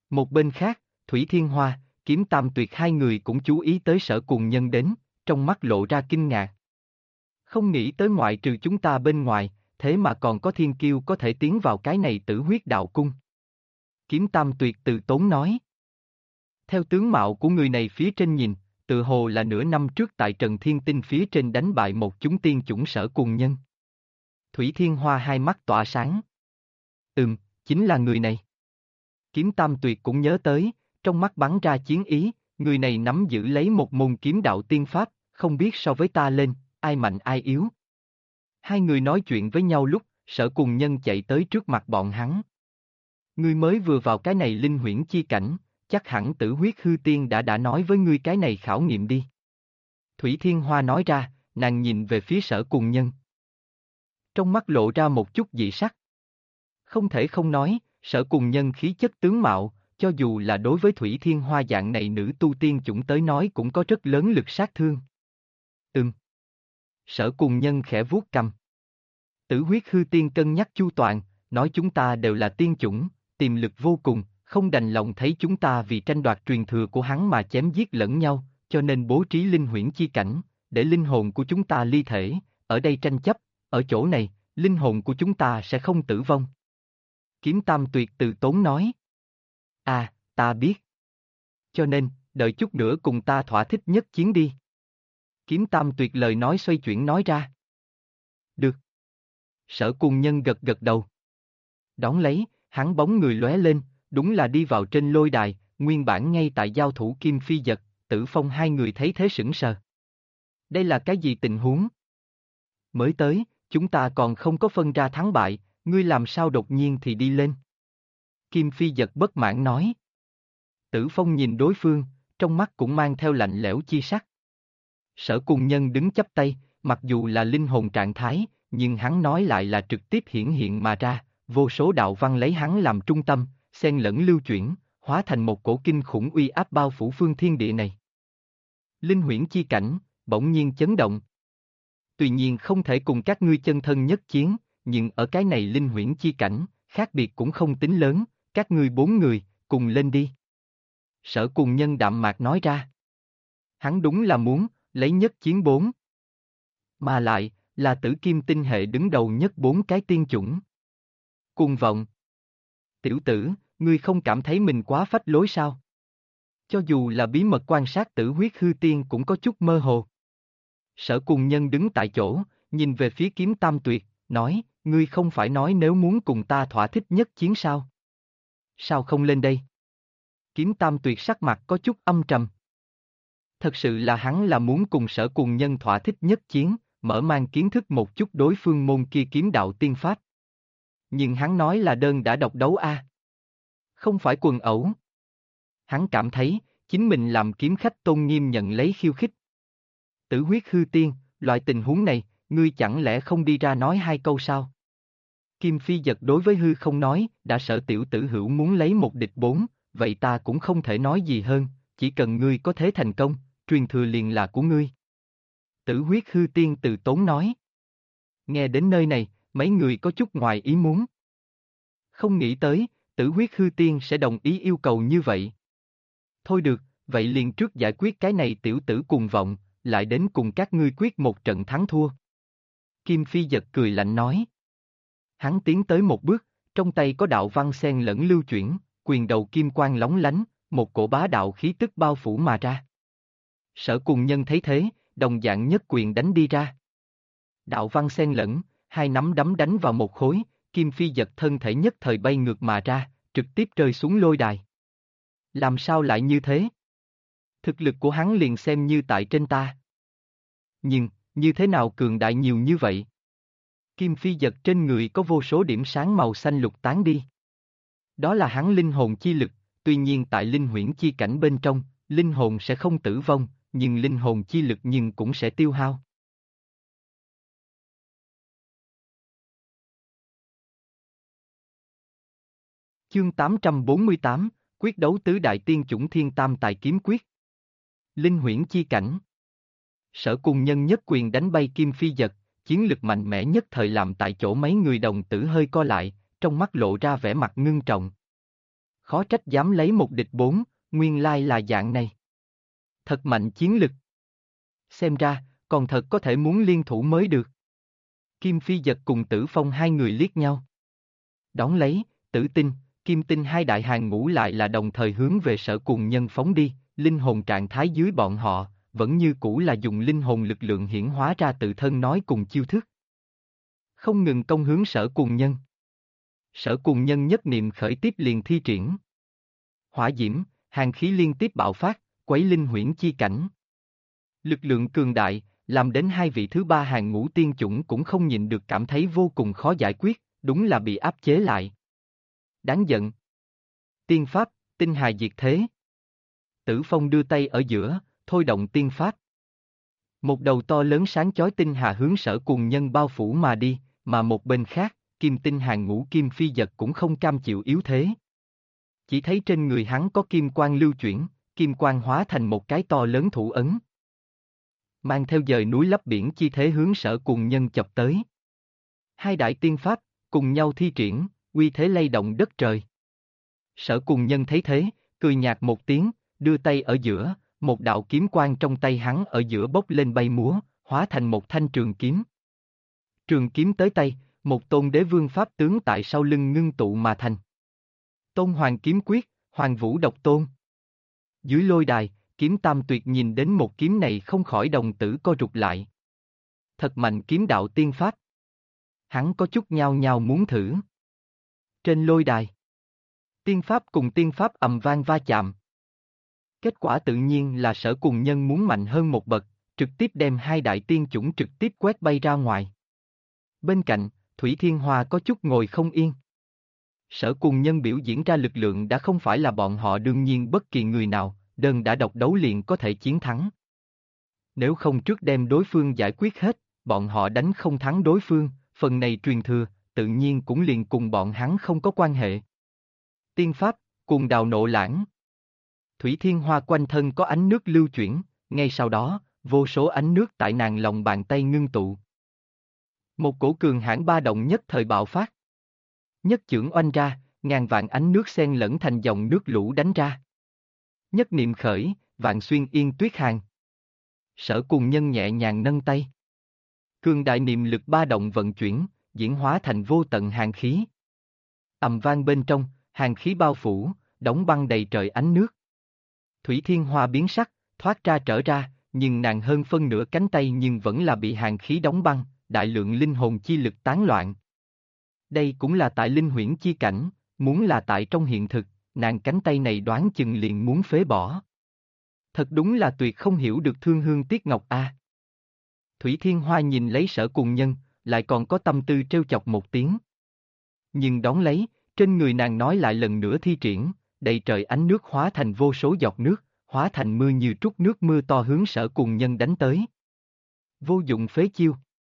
A: Một bên khác, Thủy Thiên Hoa, Kiếm Tam Tuyệt hai người cũng chú ý tới Sở Cùng Nhân đến, trong mắt lộ ra kinh ngạc. Không nghĩ tới ngoại trừ chúng ta bên ngoài, thế mà còn có thiên kiêu có thể tiến vào cái này Tử Huyết Đạo Cung. Kiếm Tam Tuyệt từ tốn nói. Theo tướng mạo của người này phía trên nhìn, tự hồ là nửa năm trước tại Trần Thiên Tinh phía trên đánh bại một chúng tiên chủng Sở Cùng Nhân. Thủy Thiên Hoa hai mắt tỏa sáng. Chính là người này. Kiếm Tam Tuyệt cũng nhớ tới, trong mắt bắn ra chiến ý, người này nắm giữ lấy một môn kiếm đạo tiên pháp, không biết so với ta lên, ai mạnh ai yếu. Hai người nói chuyện với nhau lúc, Sở Cùng Nhân chạy tới trước mặt bọn hắn. Ngươi mới vừa vào cái này linh huyễn chi cảnh, chắc hẳn Tử Huyết Hư Tiên đã nói với ngươi cái này khảo nghiệm đi. Thủy Thiên Hoa nói ra, nàng nhìn về phía Sở Cùng Nhân. Trong mắt lộ ra một chút dị sắc. Không thể không nói, Sở Cùng Nhân khí chất tướng mạo, cho dù là đối với Thủy Thiên Hoa dạng này nữ tu tiên chủng tới nói cũng có rất lớn lực sát thương. Sở Cùng Nhân khẽ vuốt cầm. Tử Huyết Hư Tiên cân nhắc chu toàn, nói chúng ta đều là tiên chủng, tiềm lực vô cùng, không đành lòng thấy chúng ta vì tranh đoạt truyền thừa của hắn mà chém giết lẫn nhau, cho nên bố trí linh huyễn chi cảnh, để linh hồn của chúng ta ly thể, ở đây tranh chấp, ở chỗ này, linh hồn của chúng ta sẽ không tử vong. Kiếm Tam Tuyệt từ tốn nói. Ta biết. Cho nên, đợi chút nữa cùng ta thỏa thích nhất chiến đi. Kiếm Tam Tuyệt lời nói xoay chuyển nói ra. Được. Sở Cùng Nhân gật gật đầu. Đón lấy, hắn bóng người lóe lên, đúng là đi vào trên lôi đài, nguyên bản ngay tại giao thủ Kim Phi Dật, Tử Phong hai người thấy thế sững sờ. Đây là cái gì tình huống? Mới tới, chúng ta còn không có phân ra thắng bại, ngươi làm sao đột nhiên thì đi lên? Kim Phi Dật bất mãn nói. Tử Phong nhìn đối phương, trong mắt cũng mang theo lạnh lẽo chi sắc. Sở Cùng Nhân đứng chắp tay, mặc dù là linh hồn trạng thái, nhưng hắn nói lại là trực tiếp hiển hiện mà ra, vô số đạo văn lấy hắn làm trung tâm, xen lẫn lưu chuyển, hóa thành một cổ kinh khủng uy áp bao phủ phương thiên địa này. Linh huyễn chi cảnh, bỗng nhiên chấn động. Tuy nhiên không thể cùng các ngươi chân thân nhất chiến, nhưng ở cái này linh huyễn chi cảnh, khác biệt cũng không tính lớn, các ngươi 4 người, cùng lên đi. Sở Cùng Nhân đạm mạc nói ra. Hắn đúng là muốn, lấy nhất chiến 4. Mà lại, là Tử Kim tinh hệ đứng đầu nhất 4 cái tiên chủng. Cuồng vọng. Tiểu tử, ngươi không cảm thấy mình quá phách lối sao? Cho dù là bí mật quan sát Tử Huyết Hư Tiên cũng có chút mơ hồ. Sở Cùng Nhân đứng tại chỗ, nhìn về phía Kiếm Tam Tuyệt, nói, ngươi không phải nói nếu muốn cùng ta thỏa thích nhất chiến sao? Sao không lên đây? Kiếm Tam Tuyệt sắc mặt có chút âm trầm. Thật sự là hắn là muốn cùng Sở Cùng Nhân thỏa thích nhất chiến, mở mang kiến thức một chút đối phương môn kia kiếm đạo tiên pháp. Nhưng hắn nói là đơn đã độc đấu không phải quần ẩu. Hắn cảm thấy, chính mình làm kiếm khách tôn nghiêm nhận lấy khiêu khích. Tử Huyết Hư Tiên, loại tình huống này, ngươi chẳng lẽ không đi ra nói 2 câu sao? Kim Phi Dật đối với hư không nói, đã sợ tiểu tử hữu muốn lấy một địch 4, vậy ta cũng không thể nói gì hơn, chỉ cần ngươi có thể thành công, truyền thừa liền là của ngươi. Tử Huyết Hư Tiên từ tốn nói. Nghe đến nơi này, mấy người có chút ngoài ý muốn. Không nghĩ tới, Tử Huyết Hư Tiên sẽ đồng ý yêu cầu như vậy. Thôi được, vậy liền trước giải quyết cái này tiểu tử cuồng vọng, lại đến cùng các ngươi quyết một trận thắng thua. Kim Phi Dật cười lạnh nói. Hắn tiến tới một bước, trong tay có đạo văn xen lẫn lưu chuyển, quyền đầu kim quang lóng lánh, một cổ bá đạo khí tức bao phủ mà ra. Sở Cùng Nhân thấy thế, đồng dạng nhất quyền đánh đi ra. Đạo văn xen lẫn, 2 nắm đấm đánh vào một khối, Kim Phi Dật thân thể nhất thời bay ngược mà ra, trực tiếp rơi xuống lôi đài. Làm sao lại như thế? Thực lực của hắn liền xem như tại trên ta. Nhưng, như thế nào cường đại nhiều như vậy? Kim Phi Dật trên người có vô số điểm sáng màu xanh lục tán đi. Đó là hắn linh hồn chi lực, tuy nhiên tại linh huyễn chi cảnh bên trong, linh hồn sẽ không tử vong, nhưng linh hồn chi lực nhưng cũng sẽ tiêu hao. Chương 848, quyết đấu tứ đại tiên chủng thiên tam tài kiếm quyết. Linh huyễn chi cảnh. Sở Cùng Nhân nhất quyền đánh bay Kim Phi Dật, chiến lực mạnh mẽ nhất thời làm tại chỗ mấy người đồng tử hơi co lại, trong mắt lộ ra vẻ mặt ngưng trọng. Khó trách dám lấy một địch bốn, nguyên lai là dạng này. Thật mạnh chiến lực. Xem ra, còn thật có thể muốn liên thủ mới được. Kim Phi Dật cùng Tử Phong hai người liếc nhau. Đón lấy, Tử Tinh, Kim Tinh hai đại hàng ngũ lại là đồng thời hướng về Sở Cùng Nhân phóng đi, linh hồn trạng thái dưới bọn họ, vẫn như cũ là dùng linh hồn lực lượng hiển hóa ra tự thân nói cùng chiêu thức. Không ngừng công hướng Sở Cùng Nhân. Sở Cùng Nhân nhất niệm khởi tiếp liền thi triển. Hỏa diễm, hàn khí liên tiếp bạo phát, quấy linh huyễn chi cảnh. Lực lượng cường đại, làm đến hai vị thứ ba hàng ngũ tiên chủng cũng không nhịn được cảm thấy vô cùng khó giải quyết, đúng là bị áp chế lại. Đáng giận. Tiên pháp, tinh hà diệt thế. Tử Phong đưa tay ở giữa, thôi động tiên pháp. Một đầu to lớn sáng chói tinh hà hướng Sở Cùng Nhân bao phủ mà đi, mà một bên khác, Kim Tinh hàng ngũ Kim Phi Dật cũng không cam chịu yếu thế. Chỉ thấy trên người hắn có kim quang lưu chuyển, kim quang hóa thành một cái to lớn thủ ấn. Mang theo dời núi lấp biển chi thế hướng Sở Cùng Nhân chập tới. Hai đại tiên pháp, cùng nhau thi triển, uy thế lay động đất trời. Sở Cùng Nhân thấy thế, cười nhạt một tiếng, đưa tay ở giữa, một đạo kiếm quang trong tay hắn ở giữa bốc lên bay múa, hóa thành một thanh trường kiếm. Trường kiếm tới tay, một tôn đế vương pháp tướng tại sau lưng ngưng tụ mà thành. Tôn Hoàng kiếm quyết, Hoàng Vũ độc tôn. Dưới lôi đài, Kiếm Tam Tuyệt nhìn đến một kiếm này không khỏi đồng tử co rụt lại. Thật mạnh kiếm đạo tiên pháp. Hắn có chút nhao nhao muốn thử. Trên lôi đài, tiên pháp cùng tiên pháp ầm vang va chạm. Kết quả tự nhiên là Sở Cùng Nhân muốn mạnh hơn một bậc, trực tiếp đem hai đại tiên chủng trực tiếp quét bay ra ngoài. Bên cạnh, Thủy Thiên Hoa có chút ngồi không yên. Sở Cùng Nhân biểu diễn ra lực lượng đã không phải là bọn họ đương nhiên bất kỳ người nào, đơn đã độc đấu liền có thể chiến thắng. Nếu không trước đem đối phương giải quyết hết, bọn họ đánh không thắng đối phương, phần này truyền thừa, tự nhiên cũng liền cùng bọn hắn không có quan hệ. Tiên pháp, Cuồng Đào Nộ Lãng. Thủy Thiên Hoa quanh thân có ánh nước lưu chuyển, ngay sau đó, vô số ánh nước tại nàng lòng bàn tay ngưng tụ. Một cổ cường hãn ba động nhất thời bạo phát. Nhất chưởng oanh ra, ngàn vạn ánh nước xen lẫn thành dòng nước lũ đánh ra. Nhất niệm khởi, vạn xuyên yên tuyết hàng. Sở Cùng Nhân nhẹ nhàng nâng tay. Cường đại niệm lực ba động vận chuyển, diễn hóa thành vô tận hàn khí. Ầm vang bên trong, hàn khí bao phủ, đóng băng đầy trời ánh nước. Thủy Thiên Hoa biến sắc, thoát ra trở ra, nhưng nàng hơn phân nửa cánh tay nhưng vẫn là bị hàn khí đóng băng, đại lượng linh hồn chi lực tán loạn. Đây cũng là tại linh huyễn chi cảnh, muốn là tại trong hiện thực, nàng cánh tay này đoán chừng liền muốn phế bỏ. Thật đúng là tuyệt không hiểu được thương hương tiếc ngọc a. Thủy Thiên Hoa nhìn lấy Sở Cùng Nhân, lại còn có tâm tư trêu chọc một tiếng. Nhưng đón lấy, trên người nàng nói lại lần nữa thi triển, đầy trời ánh nước hóa thành vô số giọt nước, hóa thành mưa như trút nước mưa to hướng Sở Cùng Nhân đánh tới. Vô dụng phế chiêu.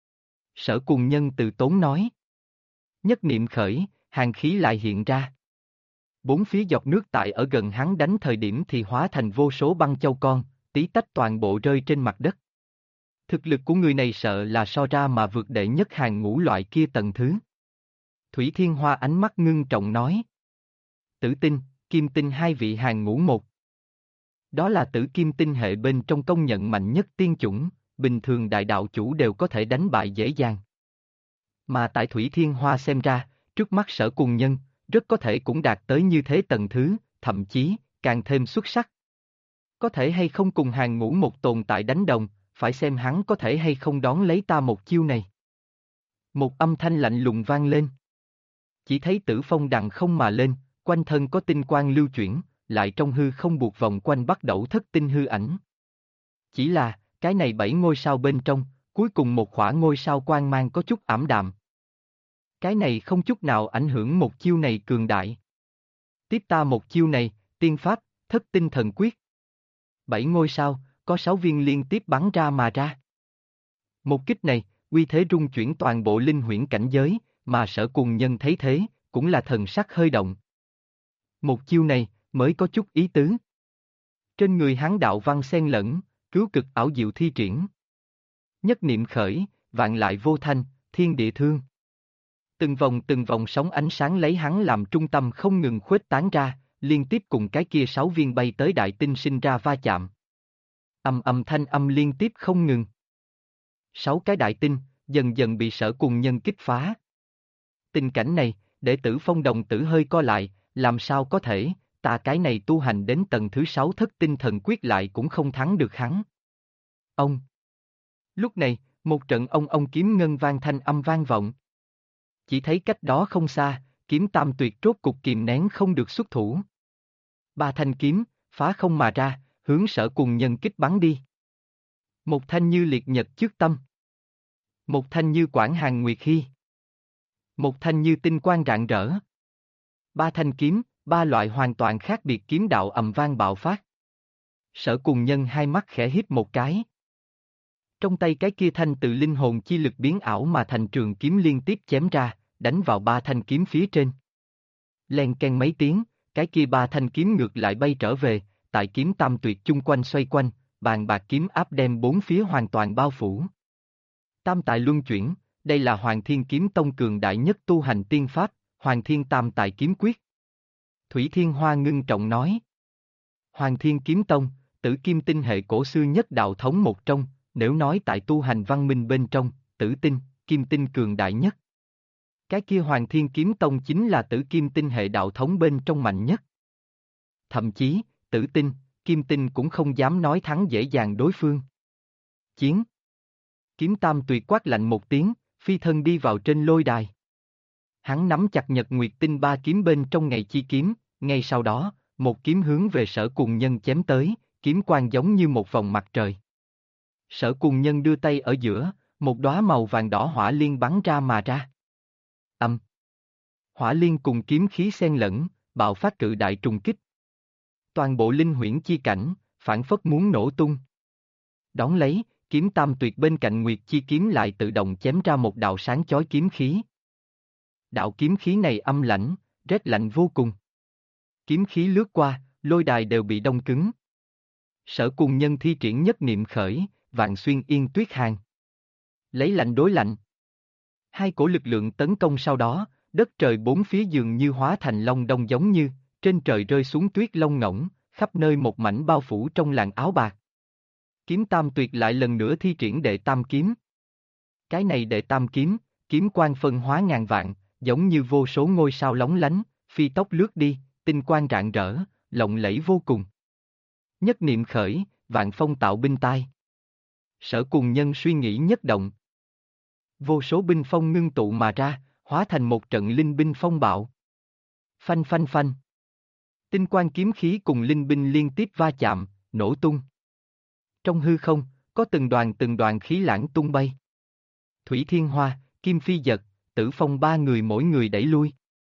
A: Sở Cùng Nhân từ tốn nói. Nhất niệm khởi, hàn khí lại hiện ra. Bốn phía giọt nước tại ở gần hắn đánh thời điểm thì hóa thành vô số băng châu con, tí tách toàn bộ rơi trên mặt đất. Thực lực của người này sợ là so ra mà vượt đệ nhất hàng ngũ loại kia tầng thứ. Thủy Thiên Hoa ánh mắt ngưng trọng nói. Tử Tinh, Kim Tinh hai vị hàng ngũ một. Đó là Tử Kim Tinh hệ bên trong công nhận mạnh nhất tiên chủng, bình thường đại đạo chủ đều có thể đánh bại dễ dàng. Mà tại Thủy Thiên Hoa xem ra, trước mắt Sở Cùng Nhân, rất có thể cũng đạt tới như thế tầng thứ, thậm chí, càng thêm xuất sắc. Có thể hay không cùng hàng ngũ một tồn tại đánh đồng, phải xem hắn có thể hay không đón lấy ta một chiêu này. Một âm thanh lạnh lùng vang lên. Chỉ thấy Tử Phong đằng không mà lên, quanh thân có tinh quang lưu chuyển, lại trong hư không buộc vòng quanh bắt đầu thất tinh hư ảnh. Chỉ là, cái này 7 ngôi sao bên trong, cuối cùng một khỏa ngôi sao quang mang có chút ảm đạm. Cái này không chút nào ảnh hưởng một chiêu này cường đại. Tiếp ta một chiêu này, tiên pháp, thất tinh thần quyết. 7 ngôi sao, có 6 viên liên tiếp bắn ra mà ra. Một kích này, uy thế rung chuyển toàn bộ linh huyễn cảnh giới, mà Sở Cùng Nhân thấy thế, cũng là thần sắc hơi động. Một chiêu này, mới có chút ý tứ. Trên người hắn đạo văn xen lẫn, cứu cực ảo diệu thi triển. Nhất niệm khởi, vạn lại vô thanh, thiên địa thương. từng vòng sóng ánh sáng lấy hắn làm trung tâm không ngừng khuếch tán ra, liên tiếp cùng cái kia 6 viên bay tới đại tinh sinh ra va chạm. Âm thanh âm liên tiếp không ngừng. 6 cái đại tinh, dần dần bị Sở Cùng Nhân kích phá. Tình cảnh này, để Tử Phong đồng tử hơi co lại, làm sao có thể, ta cái này tu hành đến tầng thứ 6 thất tinh thần quyết lại cũng không thắng được hắn. Ông. Lúc này, một trận ông kiếm ngân vang thanh âm vang vọng. Chỉ thấy cách đó không xa, kiếm tam tuyệt rốt cục kìm nén không được xuất thủ. 3 thanh kiếm, phá không mà ra, hướng Sở Cùng Nhân kích bắn đi. Một thanh như liệt nhật trước tâm. Một thanh như quảng hàn nguyệt hy. Một thanh như tinh quang rạng rỡ. 3 thanh kiếm, 3 loại hoàn toàn khác biệt kiếm đạo ầm vang bạo phát. Sở Cùng Nhân hai mắt khẽ híp một cái. Trong tay cái kia thanh từ linh hồn chi lực biến ảo mà thành trường kiếm liên tiếp chém ra, đánh vào 3 thanh kiếm phía trên. Len ken mấy tiếng, cái kia 3 thanh kiếm ngược lại bay trở về, tại kiếm tam tuyệt chung quanh xoay quanh, bàn bạc kiếm áp đem 4 phía hoàn toàn bao phủ. Tam tài luân chuyển, đây là Hoàng Thiên Kiếm Tông cường đại nhất tu hành tiên pháp, Hoàng Thiên Tam Tài Kiếm Quyết. Thủy Thiên Hoa ngưng trọng nói. Hoàng Thiên Kiếm Tông, Tử Kim Tinh hệ cổ xưa nhất đạo thống một trong, nếu nói tại tu hành văn minh bên trong, Tử Tinh, Kim Tinh cường đại nhất. Cái kia Hoàng Thiên Kiếm Tông chính là Tử Kim Tinh hệ đạo thống bên trong mạnh nhất. Thậm chí, Tử Tinh, Kim Tinh cũng không dám nói thắng dễ dàng đối phương. Chiến. Kiếm Tam Tuyệt quát lạnh một tiếng, phi thân đi vào trên lôi đài. Hắn nắm chặt Nhật Nguyệt Tinh 3 kiếm bên trong ngày chi kiếm, ngay sau đó, một kiếm hướng về Sở Cùng Nhân chém tới, kiếm quang giống như một vòng mặt trời. Sở Cùng Nhân đưa tay ở giữa, một đóa màu vàng đỏ hỏa liên bắn ra mà ra. Hỏa liên cùng kiếm khí xen lẫn, bạo phát cự đại trùng kích. Toàn bộ linh huyễn chi cảnh, phảng phất muốn nổ tung. Đón lấy, kiếm tam tuyệt bên cạnh Nguyệt chi kiếm lại tự động chém ra một đạo sáng chói kiếm khí. Đạo kiếm khí này âm lãnh, rét lạnh vô cùng. Kiếm khí lướt qua, lôi đài đều bị đông cứng. Sở Cùng Nhân thi triển nhất niệm khởi, vạn xuyên yên tuyết hàng. Lấy lạnh đối lạnh. Hai cổ lực lượng tấn công sau đó, đất trời bốn phía dường như hóa thành long đông giống như, trên trời rơi xuống tuyết lông ngỗng, khắp nơi một mảnh bao phủ trong làn áo bạc. Kiếm tam tuyệt lại lần nữa thi triển đệ tam kiếm. Cái này đệ tam kiếm, kiếm quang phân hóa ngàn vạn, giống như vô số ngôi sao lóng lánh, phi tốc lướt đi, tinh quang rạng rỡ, lộng lẫy vô cùng. Nhất niệm khởi, vạn phong tạo binh tai. Sở Cùng Nhân suy nghĩ nhất động. Vô số binh phong ngưng tụ mà ra, hóa thành một trận linh binh phong bạo. Phanh phanh phanh. Tinh quang kiếm khí cùng linh binh liên tiếp va chạm, nổ tung. Trong hư không, có từng đoàn khí lãng tung bay. Thủy Thiên Hoa, Kim Phi Dật, Tử Phong ba người mỗi người đẩy lui.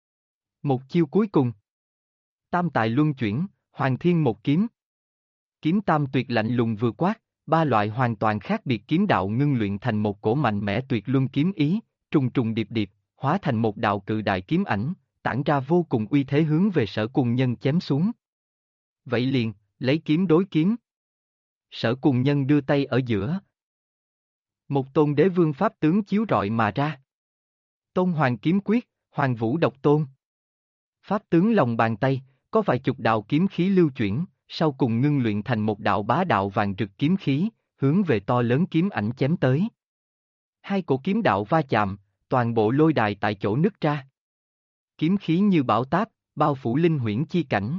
A: Một chiêu cuối cùng. Tam tài luân chuyển, Hoàng Thiên một kiếm. Kiếm tam tuyệt lạnh lùng vừa quát, 3 loại hoàn toàn khác biệt kiếm đạo ngưng luyện thành một cổ mạnh mẽ tuyệt luân kiếm ý, trùng trùng điệp điệp, hóa thành một đạo cự đại kiếm ảnh, tản ra vô cùng uy thế hướng về Sở Cùng Nhân chém xuống. Vậy liền, lấy kiếm đối kiếm. Sở Cùng Nhân đưa tay ở giữa. Một tôn đế vương pháp tướng chiếu rọi mà ra. Tôn Hoàng Kiếm Quyết, Hoàng Vũ Độc Tôn. Pháp tướng lòng bàn tay, có vài chục đạo kiếm khí lưu chuyển, sau cùng ngưng luyện thành một đạo bá đạo vàng rực kiếm khí, hướng về to lớn kiếm ảnh chém tới. Hai cổ kiếm đạo va chạm, toàn bộ lôi đài tại chỗ nứt ra. Kiếm khí như bão táp, bao phủ linh huyễn chi cảnh.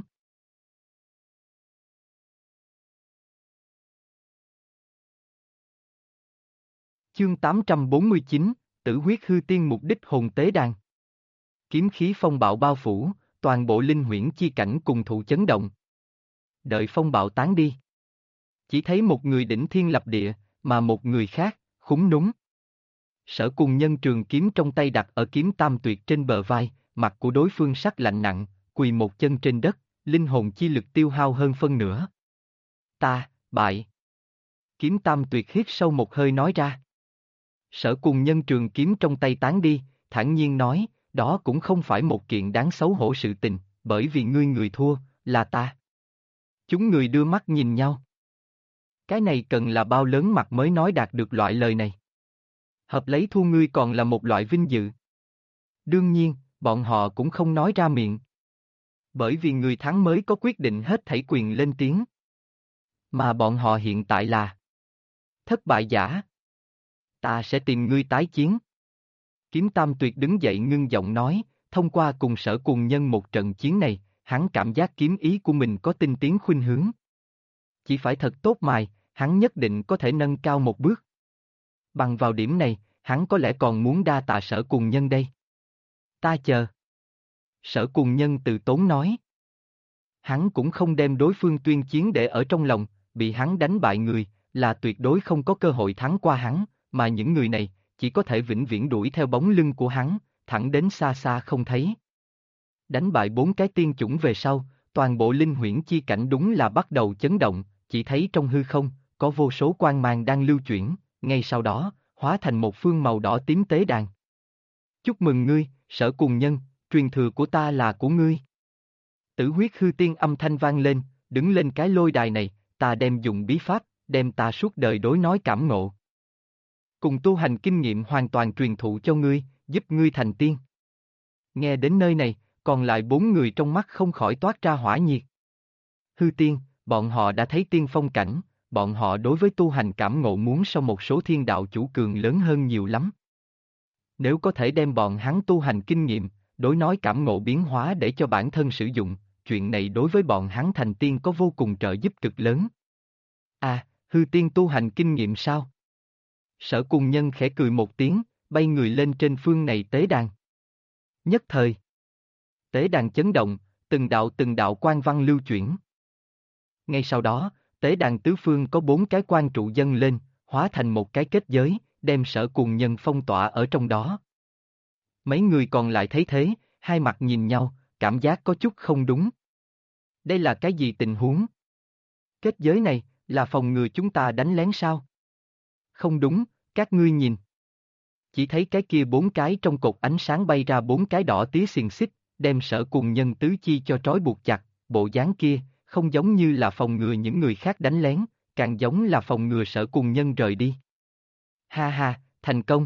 A: Chương 849, Tử huyết hư tiên mục đích hồn tế đàn. Kiếm khí phong bạo bao phủ, toàn bộ linh huyễn chi cảnh cùng thụ chấn động. Đợi phong bạo tán đi. Chỉ thấy một người đỉnh thiên lập địa, mà một người khác, khúm núm. Sở Cùng Nhân trường kiếm trong tay đặt ở kiếm tam tuyệt trên bờ vai, mặt của đối phương sắc lạnh nặng, quỳ một chân trên đất, linh hồn chi lực tiêu hao hơn phân nửa. Ta, bại. Kiếm tam tuyệt hít sâu một hơi nói ra. Sở Cùng Nhân trường kiếm trong tay tán đi, thản nhiên nói, đó cũng không phải một kiện đáng xấu hổ sự tình, bởi vì người thua, là ta. Chúng người đưa mắt nhìn nhau. Cái này cần là bao lớn mặt mới nói đạt được loại lời này. Hợp lấy thua ngươi còn là một loại vinh dự. Đương nhiên, bọn họ cũng không nói ra miệng. Bởi vì người thắng mới có quyết định hết thảy quyền lên tiếng. Mà bọn họ hiện tại là thất bại giả. Ta sẽ tìm ngươi tái chiến. Kiếm Tam Tuyệt đứng dậy ngưng giọng nói, thông qua cùng Sở Cùng Nhân một trận chiến này, hắn cảm giác kiếm ý của mình có tinh tiến khuynh hướng. Chỉ phải thật tốt mài, hắn nhất định có thể nâng cao một bước. Bằng vào điểm này, hắn có lẽ còn muốn đa tạ Sở Cùng Nhân đây. Ta chờ. Sở Cùng Nhân từ tốn nói. Hắn cũng không đem đối phương tuyên chiến để ở trong lòng, bị hắn đánh bại người, là tuyệt đối không có cơ hội thắng qua hắn, mà những người này, chỉ có thể vĩnh viễn đuổi theo bóng lưng của hắn, thẳng đến xa xa không thấy. Đánh bại 4 cái tiên chủng về sau, toàn bộ linh huyễn chi cảnh đúng là bắt đầu chấn động, chỉ thấy trong hư không, có vô số quang mang đang lưu chuyển, ngay sau đó, hóa thành một phương màu đỏ tím tế đàn. Chúc mừng ngươi, Sở Cùng Nhân, truyền thừa của ta là của ngươi. Tử huyết hư tiên âm thanh vang lên, đứng lên cái lôi đài này, ta đem dùng bí pháp, đem ta suốt đời đối nói cảm ngộ. Cùng tu hành kinh nghiệm hoàn toàn truyền thụ cho ngươi, giúp ngươi thành tiên. Nghe đến nơi này, còn lại 4 người trong mắt không khỏi toát ra hỏa nhiệt. Hư tiên, bọn họ đã thấy tiên phong cảnh, bọn họ đối với tu hành cảm ngộ muốn so một số thiên đạo chủ cường lớn hơn nhiều lắm. Nếu có thể đem bọn hắn tu hành kinh nghiệm, đối nói cảm ngộ biến hóa để cho bản thân sử dụng, chuyện này đối với bọn hắn thành tiên có vô cùng trợ giúp cực lớn. À, hư tiên tu hành kinh nghiệm sao? Sở Cùng Nhân khẽ cười một tiếng, bay người lên trên phương này tế đàn. Nhất thời, tế đàn chấn động, từng đạo quan văn lưu chuyển. Ngay sau đó, tế đàn tứ phương có 4 cái quan trụ dâng lên, hóa thành một cái kết giới, đem Sở Cùng Nhân phong tỏa ở trong đó. Mấy người còn lại thấy thế, hai mặt nhìn nhau, cảm giác có chút không đúng. Đây là cái gì tình huống? Kết giới này, là phòng ngừa chúng ta đánh lén sao? Không đúng, các ngươi nhìn. Chỉ thấy cái kia 4 cái trong cột ánh sáng bay ra 4 cái đỏ tía xiềng xích, đem Sở Cùng Nhân tứ chi cho trói buộc chặt, bộ dáng kia, không giống như là phòng ngừa những người khác đánh lén, càng giống là phòng ngừa Sở Cùng Nhân rời đi. Ha ha, thành công.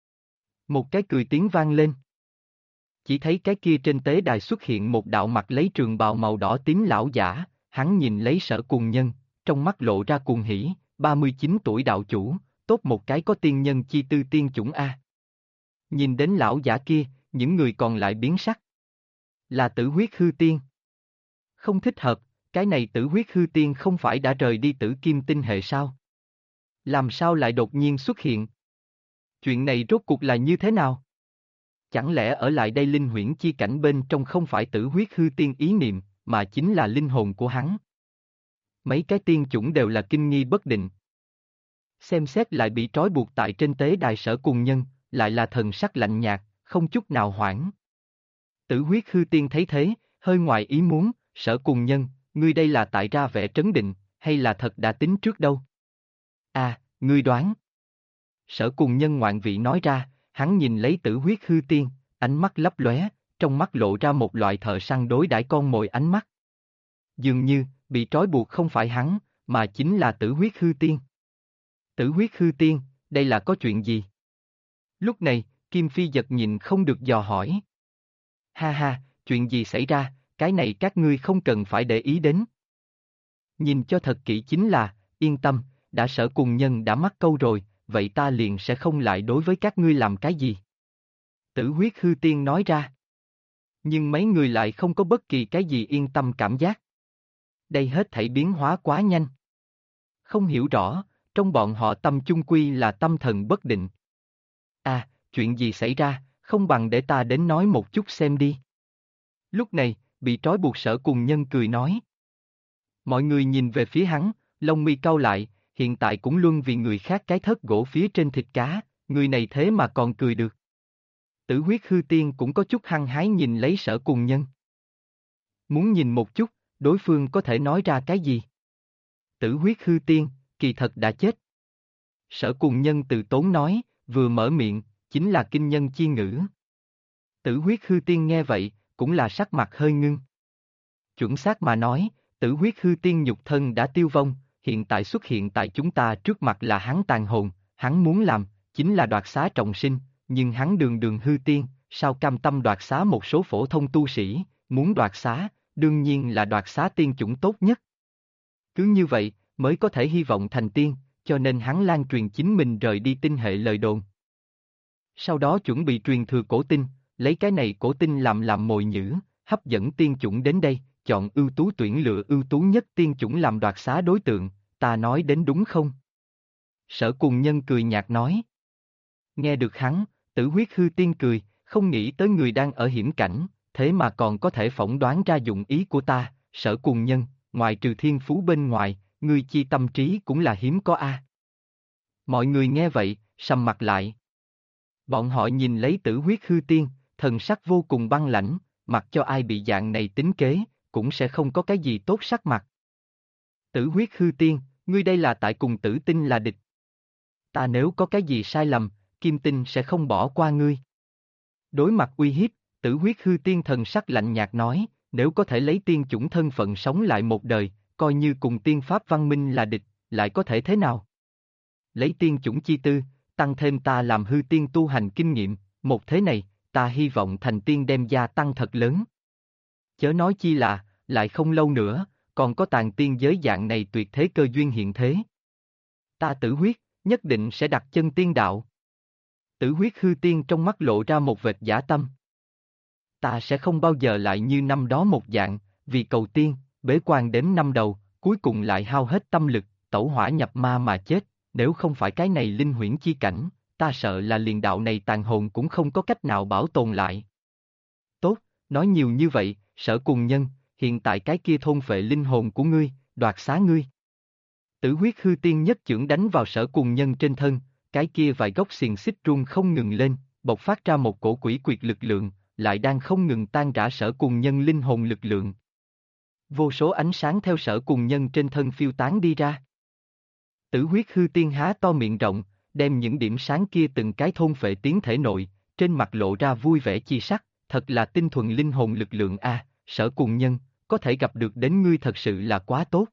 A: Một cái cười tiếng vang lên. Chỉ thấy cái kia trên tế đài xuất hiện một đạo mặt lấy trường bào màu đỏ tím lão giả, hắn nhìn lấy Sở Cùng Nhân, trong mắt lộ ra cuồng hỉ, 39 tuổi đạo chủ, tốt một cái có tiên nhân chi tư tiên chủng A. Nhìn đến lão giả kia, những người còn lại biến sắc. Là Tử Huyết Hư Tiên. Không thích hợp, cái này Tử Huyết Hư Tiên không phải đã rời đi Tử Kim tinh hệ sao? Làm sao lại đột nhiên xuất hiện? Chuyện này rốt cuộc là như thế nào? Chẳng lẽ ở lại đây linh huyễn chi cảnh bên trong không phải Tử Huyết Hư Tiên ý niệm, mà chính là linh hồn của hắn? Mấy cái tiên chủng đều là kinh nghi bất định. Xem xét lại bị trói buộc tại trên tế đài Sở Cùng Nhân, lại là thần sắc lạnh nhạt, không chút nào hoảng. Tử Huyết Hư Tiên thấy thế, hơi ngoài ý muốn, Sở Cùng Nhân, ngươi đây là tại ra vẻ trấn định, hay là thật đã tính trước đâu? À, ngươi đoán. Sở Cùng Nhân ngoạn vị nói ra, hắn nhìn lấy Tử Huyết Hư Tiên, ánh mắt lấp lóe, trong mắt lộ ra một loại thợ săn đối đãi con mồi ánh mắt. Dường như, bị trói buộc không phải hắn, mà chính là Tử Huyết Hư Tiên. Tử Huyết Hư Tiên, đây là có chuyện gì? Lúc này, Kim Phi giật nhìn không được dò hỏi. Ha ha, chuyện gì xảy ra, cái này các ngươi không cần phải để ý đến. Nhìn cho thật kỹ chính là, yên tâm, đã Sở Cùng Nhân đã mắc câu rồi, vậy ta liền sẽ không lại đối với các ngươi làm cái gì. Tử Huyết Hư Tiên nói ra. Nhưng mấy người lại không có bất kỳ cái gì yên tâm cảm giác. Đây hết thảy biến hóa quá nhanh. Không hiểu rõ, trong bọn họ tâm chung quy là tâm thần bất định. À, chuyện gì xảy ra, không bằng để ta đến nói một chút xem đi. Lúc này, bị trói buộc Sở Cùng Nhân cười nói. Mọi người nhìn về phía hắn, lông mi cau lại, hiện tại cũng luân vì người khác cái thớt gỗ phía trên thịt cá, người này thế mà còn cười được. Tử Huyết Hư Tiên cũng có chút hăng hái nhìn lấy Sở Cùng Nhân. Muốn nhìn một chút, đối phương có thể nói ra cái gì? Tử Huyết Hư Tiên, kỳ thật đã chết. Sở Cùng Nhân từ tốn nói, vừa mở miệng, chính là kinh nhân chi ngữ. Tử Huyết Hư Tiên nghe vậy, cũng là sắc mặt hơi ngưng. Chuẩn xác mà nói, Tử Huyết Hư Tiên nhục thân đã tiêu vong, hiện tại xuất hiện tại chúng ta trước mặt là hắn tàn hồn, hắn muốn làm, chính là đoạt xá trọng sinh, nhưng hắn đường đường hư tiên, sao cam tâm đoạt xá một số phổ thông tu sĩ, muốn đoạt xá, đương nhiên là đoạt xá tiên chủng tốt nhất. Cứ như vậy, mới có thể hy vọng thành tiên, cho nên hắn lan truyền chính mình rời đi tinh hệ lời đồn. Sau đó chuẩn bị truyền thừa cổ tinh, lấy cái này cổ tinh làm mồi nhử, hấp dẫn tiên chủng đến đây, chọn ưu tú tuyển lựa ưu tú nhất tiên chủng làm đoạt xá đối tượng, ta nói đến đúng không? Sở Cùng Nhân cười nhạt nói. Nghe được hắn, Tử Huyết Hư Tiên cười, không nghĩ tới người đang ở hiểm cảnh, thế mà còn có thể phỏng đoán ra dụng ý của ta, Sở Cùng Nhân, ngoài trừ thiên phú bên ngoài, ngươi chi tâm trí cũng là hiếm có a. Mọi người nghe vậy, sầm mặt lại. Bọn họ nhìn lấy Tử Huyết Hư Tiên, thần sắc vô cùng băng lãnh, mặc cho ai bị dạng này tính kế, cũng sẽ không có cái gì tốt sắc mặt. Tử Huyết Hư Tiên, ngươi đây là tại cùng Tử Tinh là địch. Ta nếu có cái gì sai lầm, Kim Tinh sẽ không bỏ qua ngươi. Đối mặt uy hiếp, Tử Huyết Hư Tiên thần sắc lạnh nhạt nói, nếu có thể lấy tiên chủng thân phận sống lại một đời, coi như cùng tiên pháp văn minh là địch, lại có thể thế nào? Lấy tiên chủng chi tư, tăng thêm ta làm hư tiên tu hành kinh nghiệm, một thế này, ta hy vọng thành tiên đem gia tăng thật lớn. Chớ nói chi là, lại không lâu nữa, còn có tàn tiên giới dạng này tuyệt thế cơ duyên hiện thế. Ta Tử Huyết, nhất định sẽ đặt chân tiên đạo. Tử Huyết Hư Tiên trong mắt lộ ra một vệt dã tâm. Ta sẽ không bao giờ lại như năm đó một dạng, vì cầu tiên, bế quan đếm năm đầu, cuối cùng lại hao hết tâm lực, tẩu hỏa nhập ma mà chết, nếu không phải cái này linh huyễn chi cảnh, ta sợ là liền đạo này tàn hồn cũng không có cách nào bảo tồn lại. Tốt, nói nhiều như vậy, Sở Cùng Nhân, hiện tại cái kia thôn phệ linh hồn của ngươi, đoạt xá ngươi. Tử Huyết Hư Tiên nhất chưởng đánh vào Sở Cùng Nhân trên thân, cái kia vài gốc xiềng xích rung không ngừng lên, bộc phát ra một cổ quỷ quyệt lực lượng, lại đang không ngừng tan rã Sở Cùng Nhân linh hồn lực lượng. Vô số ánh sáng theo Sở Cùng Nhân trên thân phiêu tán đi ra. Tử Huyết Hư Tiên há to miệng rộng, đem những điểm sáng kia từng cái thôn phệ tiến thể nội, trên mặt lộ ra vui vẻ chi sắc, thật là tinh thuần linh hồn lực lượng a, Sở Cùng Nhân, có thể gặp được đến ngươi thật sự là quá tốt.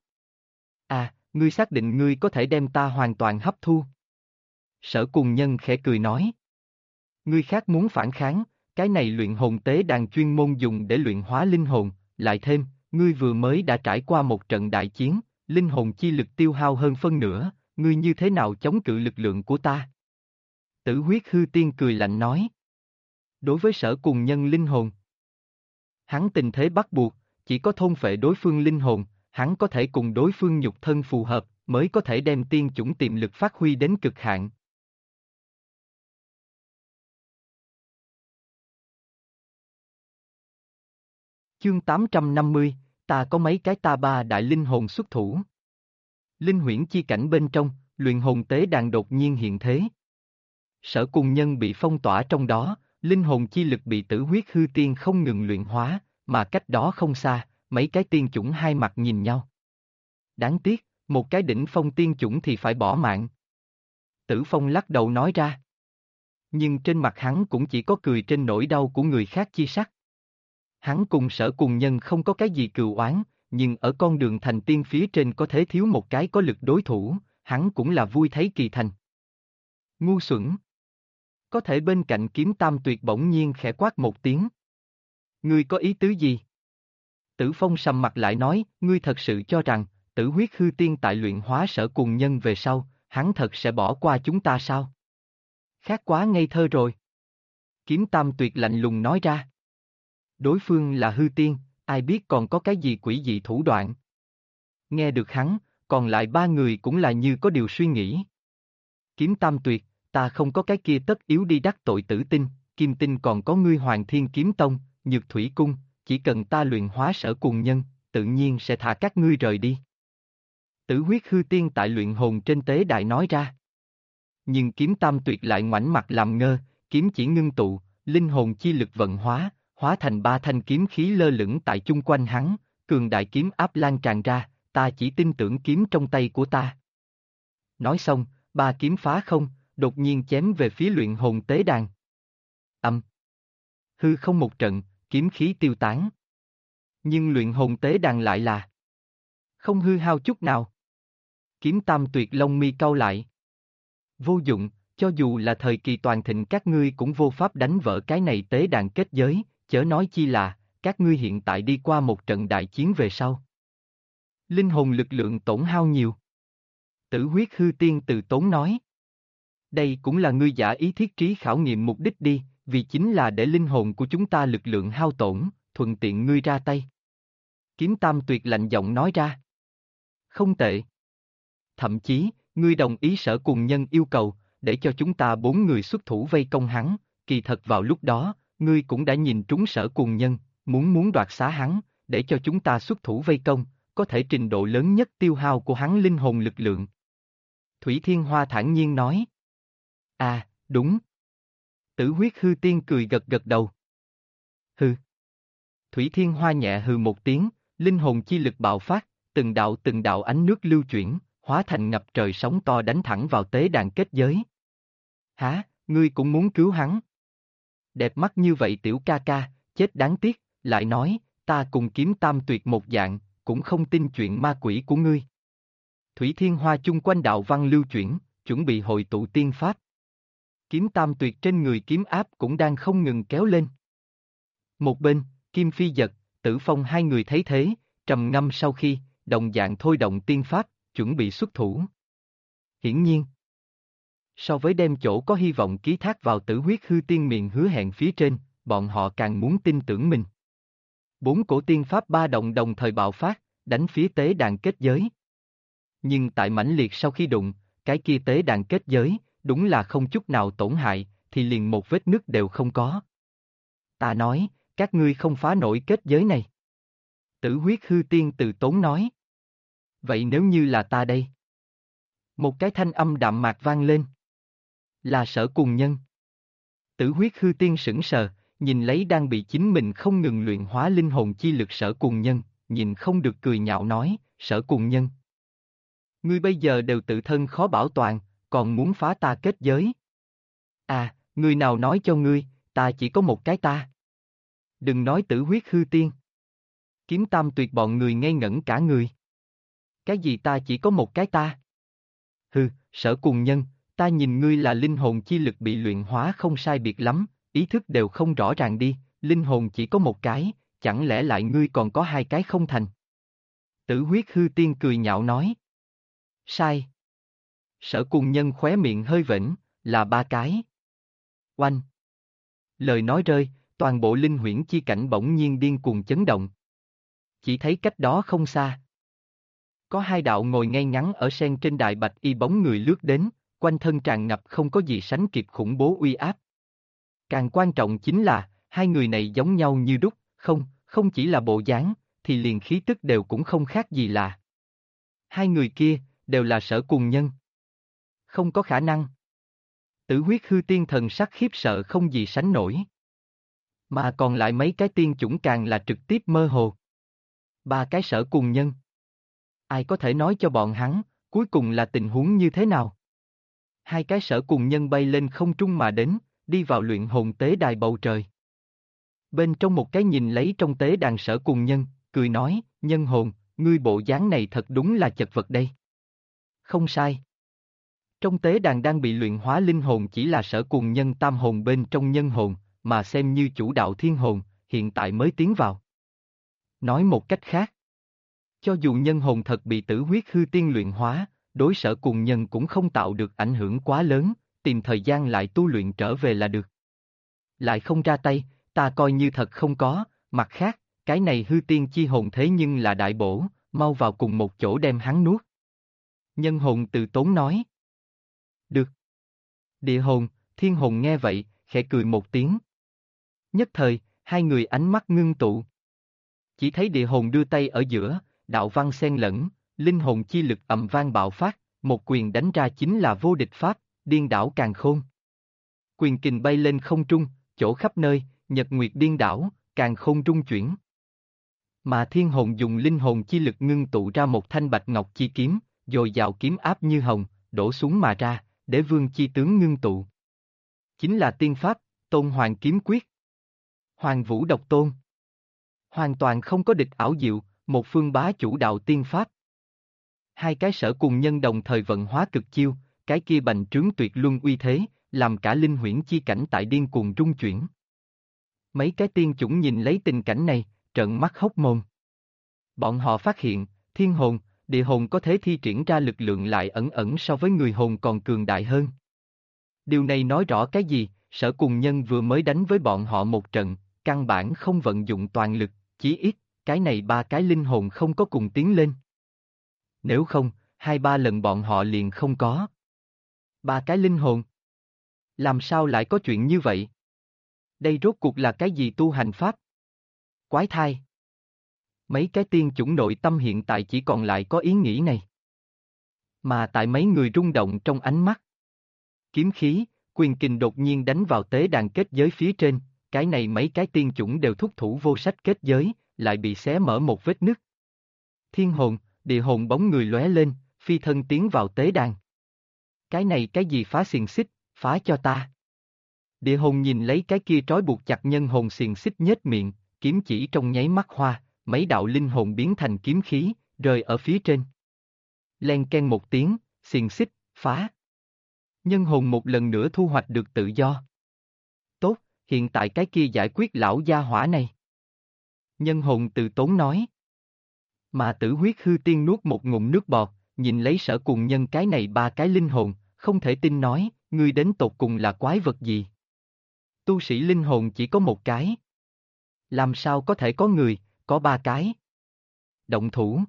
A: Ngươi xác định ngươi có thể đem ta hoàn toàn hấp thu. Sở Cùng Nhân khẽ cười nói. Ngươi khác muốn phản kháng, cái này luyện hồn tế đàn chuyên môn dùng để luyện hóa linh hồn, lại thêm, ngươi vừa mới đã trải qua một trận đại chiến, linh hồn chi lực tiêu hao hơn phân nửa, ngươi như thế nào chống cự lực lượng của ta? Tử Huyết Hư Tiên cười lạnh nói. Đối với Sở Cùng Nhân linh hồn, hắn tình thế bắt buộc, chỉ có thôn phệ đối phương linh hồn, hắn có thể cùng đối phương nhục thân phù hợp, mới có thể đem tiên chủng tiềm lực phát huy đến cực hạn. Chương 850, ta có mấy cái ta ba đại linh hồn xuất thủ. Linh huyễn chi cảnh bên trong, luyện hồn tế đàn đột nhiên hiện thế. Sở Cùng Nhân bị phong tỏa trong đó, linh hồn chi lực bị Tử Huyết Hư Tiên không ngừng luyện hóa, mà cách đó không xa, mấy cái tiên chủng hai mặt nhìn nhau. Đáng tiếc, một cái đỉnh phong tiên chủng thì phải bỏ mạng. Tử Phong lắc đầu nói ra. Nhưng trên mặt hắn cũng chỉ có cười trên nỗi đau của người khác chi sắc. Hắn cùng Sở Cùng Nhân không có cái gì cừu oán, nhưng ở con đường thành tiên phía trên có thể thiếu một cái có lực đối thủ, hắn cũng là vui thấy kỳ thành. Ngu xuẩn. Có thể bên cạnh Kiếm Tam Tuyệt bỗng nhiên khẽ quát một tiếng. Ngươi có ý tứ gì? Tử Phong sầm mặt lại nói, ngươi thật sự cho rằng, Tử Huyết Hư Tiên tại luyện hóa Sở Cùng Nhân về sau, hắn thật sẽ bỏ qua chúng ta sao? Khác quá ngây thơ rồi. Kiếm Tam Tuyệt lạnh lùng nói ra. Đối phương là hư tiên, ai biết còn có cái gì quỷ dị thủ đoạn. Nghe được hắn, còn lại ba người cũng là như có điều suy nghĩ. Kiếm Tam Tuyệt, ta không có cái kia tất yếu đi đắc tội Tử Tinh, Kim Tinh còn có ngươi Hoàng Thiên Kiếm Tông, Nhược Thủy Cung, chỉ cần ta luyện hóa Sở Cùng Nhân, tự nhiên sẽ thả các ngươi rời đi. Tử Huyết Hư Tiên tại luyện hồn trên tế đại nói ra. Nhưng Kiếm Tam Tuyệt lại ngoảnh mặt làm ngơ, kiếm chỉ ngưng tụ, linh hồn chi lực vận hóa, hóa thành ba thanh kiếm khí lơ lửng tại chung quanh hắn, cường đại kiếm áp lan tràn ra, ta chỉ tin tưởng kiếm trong tay của ta. Nói xong, ba kiếm phá không, đột nhiên chém về phía luyện hồn tế đàn. Hư không một trận, kiếm khí tiêu tán. Nhưng luyện hồn tế đàn lại là không hư hao chút nào. Kiếm Tam Tuyệt lông mi cau lại. Vô dụng, cho dù là thời kỳ toàn thịnh các ngươi cũng vô pháp đánh vỡ cái này tế đàn kết giới, chớ nói chi là, các ngươi hiện tại đi qua một trận đại chiến về sau. Linh hồn lực lượng tổn hao nhiều. Tử huyết hư tiên từ tốn nói. Đây cũng là ngươi giả ý thiết trí khảo nghiệm mục đích đi, vì chính là để linh hồn của chúng ta lực lượng hao tổn, thuận tiện ngươi ra tay. Kiếm Tam Tuyệt lạnh giọng nói ra. Không tệ. Thậm chí, ngươi đồng ý Sở Cùng Nhân yêu cầu, để cho chúng ta 4 người xuất thủ vây công hắn, kỳ thật vào lúc đó, ngươi cũng đã nhìn trúng Sở Cùng Nhân, muốn đoạt xá hắn, để cho chúng ta xuất thủ vây công, có thể trình độ lớn nhất tiêu hao của hắn linh hồn lực lượng. Thủy Thiên Hoa thản nhiên nói. À, đúng. Tử huyết hư tiên cười gật gật đầu. Hừ. Thủy Thiên Hoa nhẹ hừ một tiếng, linh hồn chi lực bạo phát, từng đạo ánh nước lưu chuyển, hóa thành ngập trời sóng to đánh thẳng vào tế đàn kết giới. Hả, ngươi cũng muốn cứu hắn? Đẹp mắt như vậy tiểu ca ca, chết đáng tiếc, lại nói, ta cùng Kiếm Tam Tuyệt một dạng, cũng không tin chuyện ma quỷ của ngươi. Thủy Thiên Hoa chung quanh đạo văn lưu chuyển, chuẩn bị hội tụ tiên pháp. Kiếm Tam Tuyệt trên người kiếm áp cũng đang không ngừng kéo lên. Một bên, Kim Phi Dật, Tử Phong hai người thấy thế, trầm ngâm sau khi, đồng dạng thôi động tiên pháp, chuẩn bị xuất thủ. Hiển nhiên, so với đem chỗ có hy vọng ký thác vào Tử huyết hư tiên miệng hứa hẹn phía trên, bọn họ càng muốn tin tưởng mình. 4 cổ tiên pháp ba động đồng thời bạo phát, đánh phía tế đàn kết giới. Nhưng tại mãnh liệt sau khi đụng, cái kia tế đàn kết giới, đúng là không chút nào tổn hại, thì liền một vết nứt đều không có. Ta nói, các ngươi không phá nổi kết giới này. Tử huyết hư tiên từ tốn nói. Vậy nếu như là ta đây? Một cái thanh âm đạm mạc vang lên. Là Sở Cùng Nhân. Tử huyết hư tiên sững sờ, nhìn lấy đang bị chính mình không ngừng luyện hóa linh hồn chi lực Sở Cùng Nhân, nhìn không được cười nhạo nói, Sở Cùng Nhân. Ngươi bây giờ đều tự thân khó bảo toàn, còn muốn phá ta kết giới. À, người nào nói cho ngươi, ta chỉ có một cái ta. Đừng nói Tử huyết hư tiên. Kiếm Tam Tuyệt bọn người ngây ngẩn cả người. Cái gì ta chỉ có một cái ta? Hừ, Sở Cùng Nhân, ta nhìn ngươi là linh hồn chi lực bị luyện hóa không sai biệt lắm, ý thức đều không rõ ràng đi, linh hồn chỉ có một cái, chẳng lẽ lại ngươi còn có 2 cái không thành? Tử huyết hư tiên cười nhạo nói. Sai. Sở Cùng Nhân khóe miệng hơi vểnh, là 3 cái. Oanh. Lời nói rơi, toàn bộ linh huyễn chi cảnh bỗng nhiên điên cuồng chấn động. Chỉ thấy cách đó không xa. Có 2 đạo ngồi ngay ngắn ở sen trên đại bạch y bóng người lướt đến, quanh thân tràn ngập không có gì sánh kịp khủng bố uy áp. Càng quan trọng chính là, 2 người này giống nhau như đúc, không chỉ là bộ dáng, thì liền khí tức đều cũng không khác gì là. 2 người kia, đều là Sở Cùng Nhân. Không có khả năng. Tử huyết hư tiên thần sắc khiếp sợ không gì sánh nổi. Mà còn lại mấy cái tiên chủng càng là trực tiếp mơ hồ. 3 cái Sở Cùng Nhân. Ai có thể nói cho bọn hắn, cuối cùng là tình huống như thế nào? 2 cái Sở Cùng Nhân bay lên không trung mà đến, đi vào luyện hồn tế đài bầu trời. Bên trong một cái nhìn lấy trong tế đàn Sở Cùng Nhân, cười nói, nhân hồn, ngươi bộ dáng này thật đúng là chật vật đây. Không sai. Trong tế đàn đang bị luyện hóa linh hồn chỉ là Sở Cùng Nhân tam hồn bên trong nhân hồn, mà xem như chủ đạo thiên hồn, hiện tại mới tiến vào. Nói một cách khác, cho dù nhân hồn thật bị tử huyết hư tiên luyện hóa, đối Sở Cùng Nhân cũng không tạo được ảnh hưởng quá lớn, tìm thời gian lại tu luyện trở về là được. Lại không ra tay, ta coi như thật không có, mặt khác, cái này hư tiên chi hồn thế nhưng là đại bổ, mau vào cùng một chỗ đem hắn nuốt. Nhân hồn từ tốn nói. Được. Địa hồn, thiên hồn nghe vậy, khẽ cười một tiếng. Nhất thời, 2 người ánh mắt ngưng tụ. Chỉ thấy địa hồn đưa tay ở giữa, đạo văn xen lẫn, linh hồn chi lực ầm vang bạo phát, một quyền đánh ra chính là vô địch pháp, điên đảo càn khôn. Quyền kình bay lên không trung, chỗ khắp nơi, nhật nguyệt điên đảo, càn khôn rung chuyển. Mà thiên hồn dùng linh hồn chi lực ngưng tụ ra một thanh bạch ngọc chi kiếm, dồi dào kiếm áp như hồng, đổ xuống mà ra, để vương chi tướng ngưng tụ. Chính là tiên pháp, Tôn Hoàng kiếm quyết. Hoàng vũ độc tôn. Hoàn toàn không có địch ảo diệu, một phương bá chủ đạo tiên pháp. 2 cái Sở Cùng Nhân đồng thời vận hóa cực chiêu, cái kia bành trướng tuyệt luân uy thế, làm cả linh huyễn chi cảnh tại điên cuồng rung chuyển. Mấy cái tiên chủng nhìn lấy tình cảnh này, trợn mắt hốc mồm. Bọn họ phát hiện, thiên hồn, địa hồn có thể thi triển ra lực lượng lại ẩn ẩn so với người hồn còn cường đại hơn. Điều này nói rõ cái gì? Sở Cùng Nhân vừa mới đánh với bọn họ một trận, căn bản không vận dụng toàn lực, chí ít, cái này ba cái linh hồn không có cùng tiến lên. Nếu không, 2-3 lần bọn họ liền không có. Ba cái linh hồn? Làm sao lại có chuyện như vậy? Đây rốt cuộc là cái gì tu hành pháp? Quái thai. Mấy cái tiên chủng nội tâm hiện tại chỉ còn lại có ý nghĩ này. Mà tại mấy người rung động trong ánh mắt. Kiếm khí, quyền kình đột nhiên đánh vào tế đàn kết giới phía trên, cái này mấy cái tiên chủng đều thúc thủ vô sách kết giới, lại bị xé mở một vết nứt. Thiên hồn, địa hồn bóng người lóe lên, phi thân tiến vào tế đàn. Cái này cái gì phá xiềng xích, phá cho ta. Địa hồn nhìn lấy cái kia trói buộc chặt nhân hồn xiềng xích nhếch miệng, kiếm chỉ trong nháy mắt hoa, mấy đạo linh hồn biến thành kiếm khí, rơi ở phía trên. Len ken một tiếng, xiềng xích, phá. Nhân hồn một lần nữa thu hoạch được tự do. Tốt, hiện tại cái kia giải quyết lão gia hỏa này. Nhân hồn từ tốn nói. Mà Tử Huyết Hư Tiên nuốt một ngụm nước bọt, nhìn lấy Sở Cùng Nhân cái này ba cái linh hồn, không thể tin nói, ngươi đến tột cùng là quái vật gì? Tu sĩ linh hồn chỉ có một cái. Làm sao có thể có người, có ba cái? Động thủ.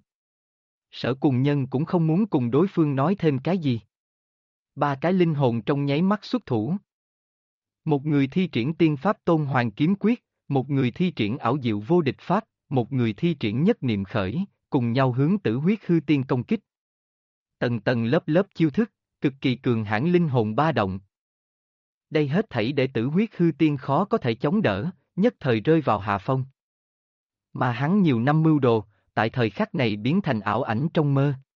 A: Sở Cùng Nhân cũng không muốn cùng đối phương nói thêm cái gì. Ba cái linh hồn trong nháy mắt xuất thủ. Một người thi triển tiên pháp Tôn Hoàng Kiếm Quyết, một người thi triển ảo diệu vô địch pháp, một người thi triển nhất niệm khởi, cùng nhau hướng Tử Huyết Hư Tiên công kích. Tầng tầng lớp lớp chiêu thức, cực kỳ cường hãn linh hồn ba động. Đây hết thảy để Tử Huyết Hư Tiên khó có thể chống đỡ, nhất thời rơi vào hạ phong. Mà hắn nhiều năm mưu đồ, tại thời khắc này biến thành ảo ảnh trong mơ.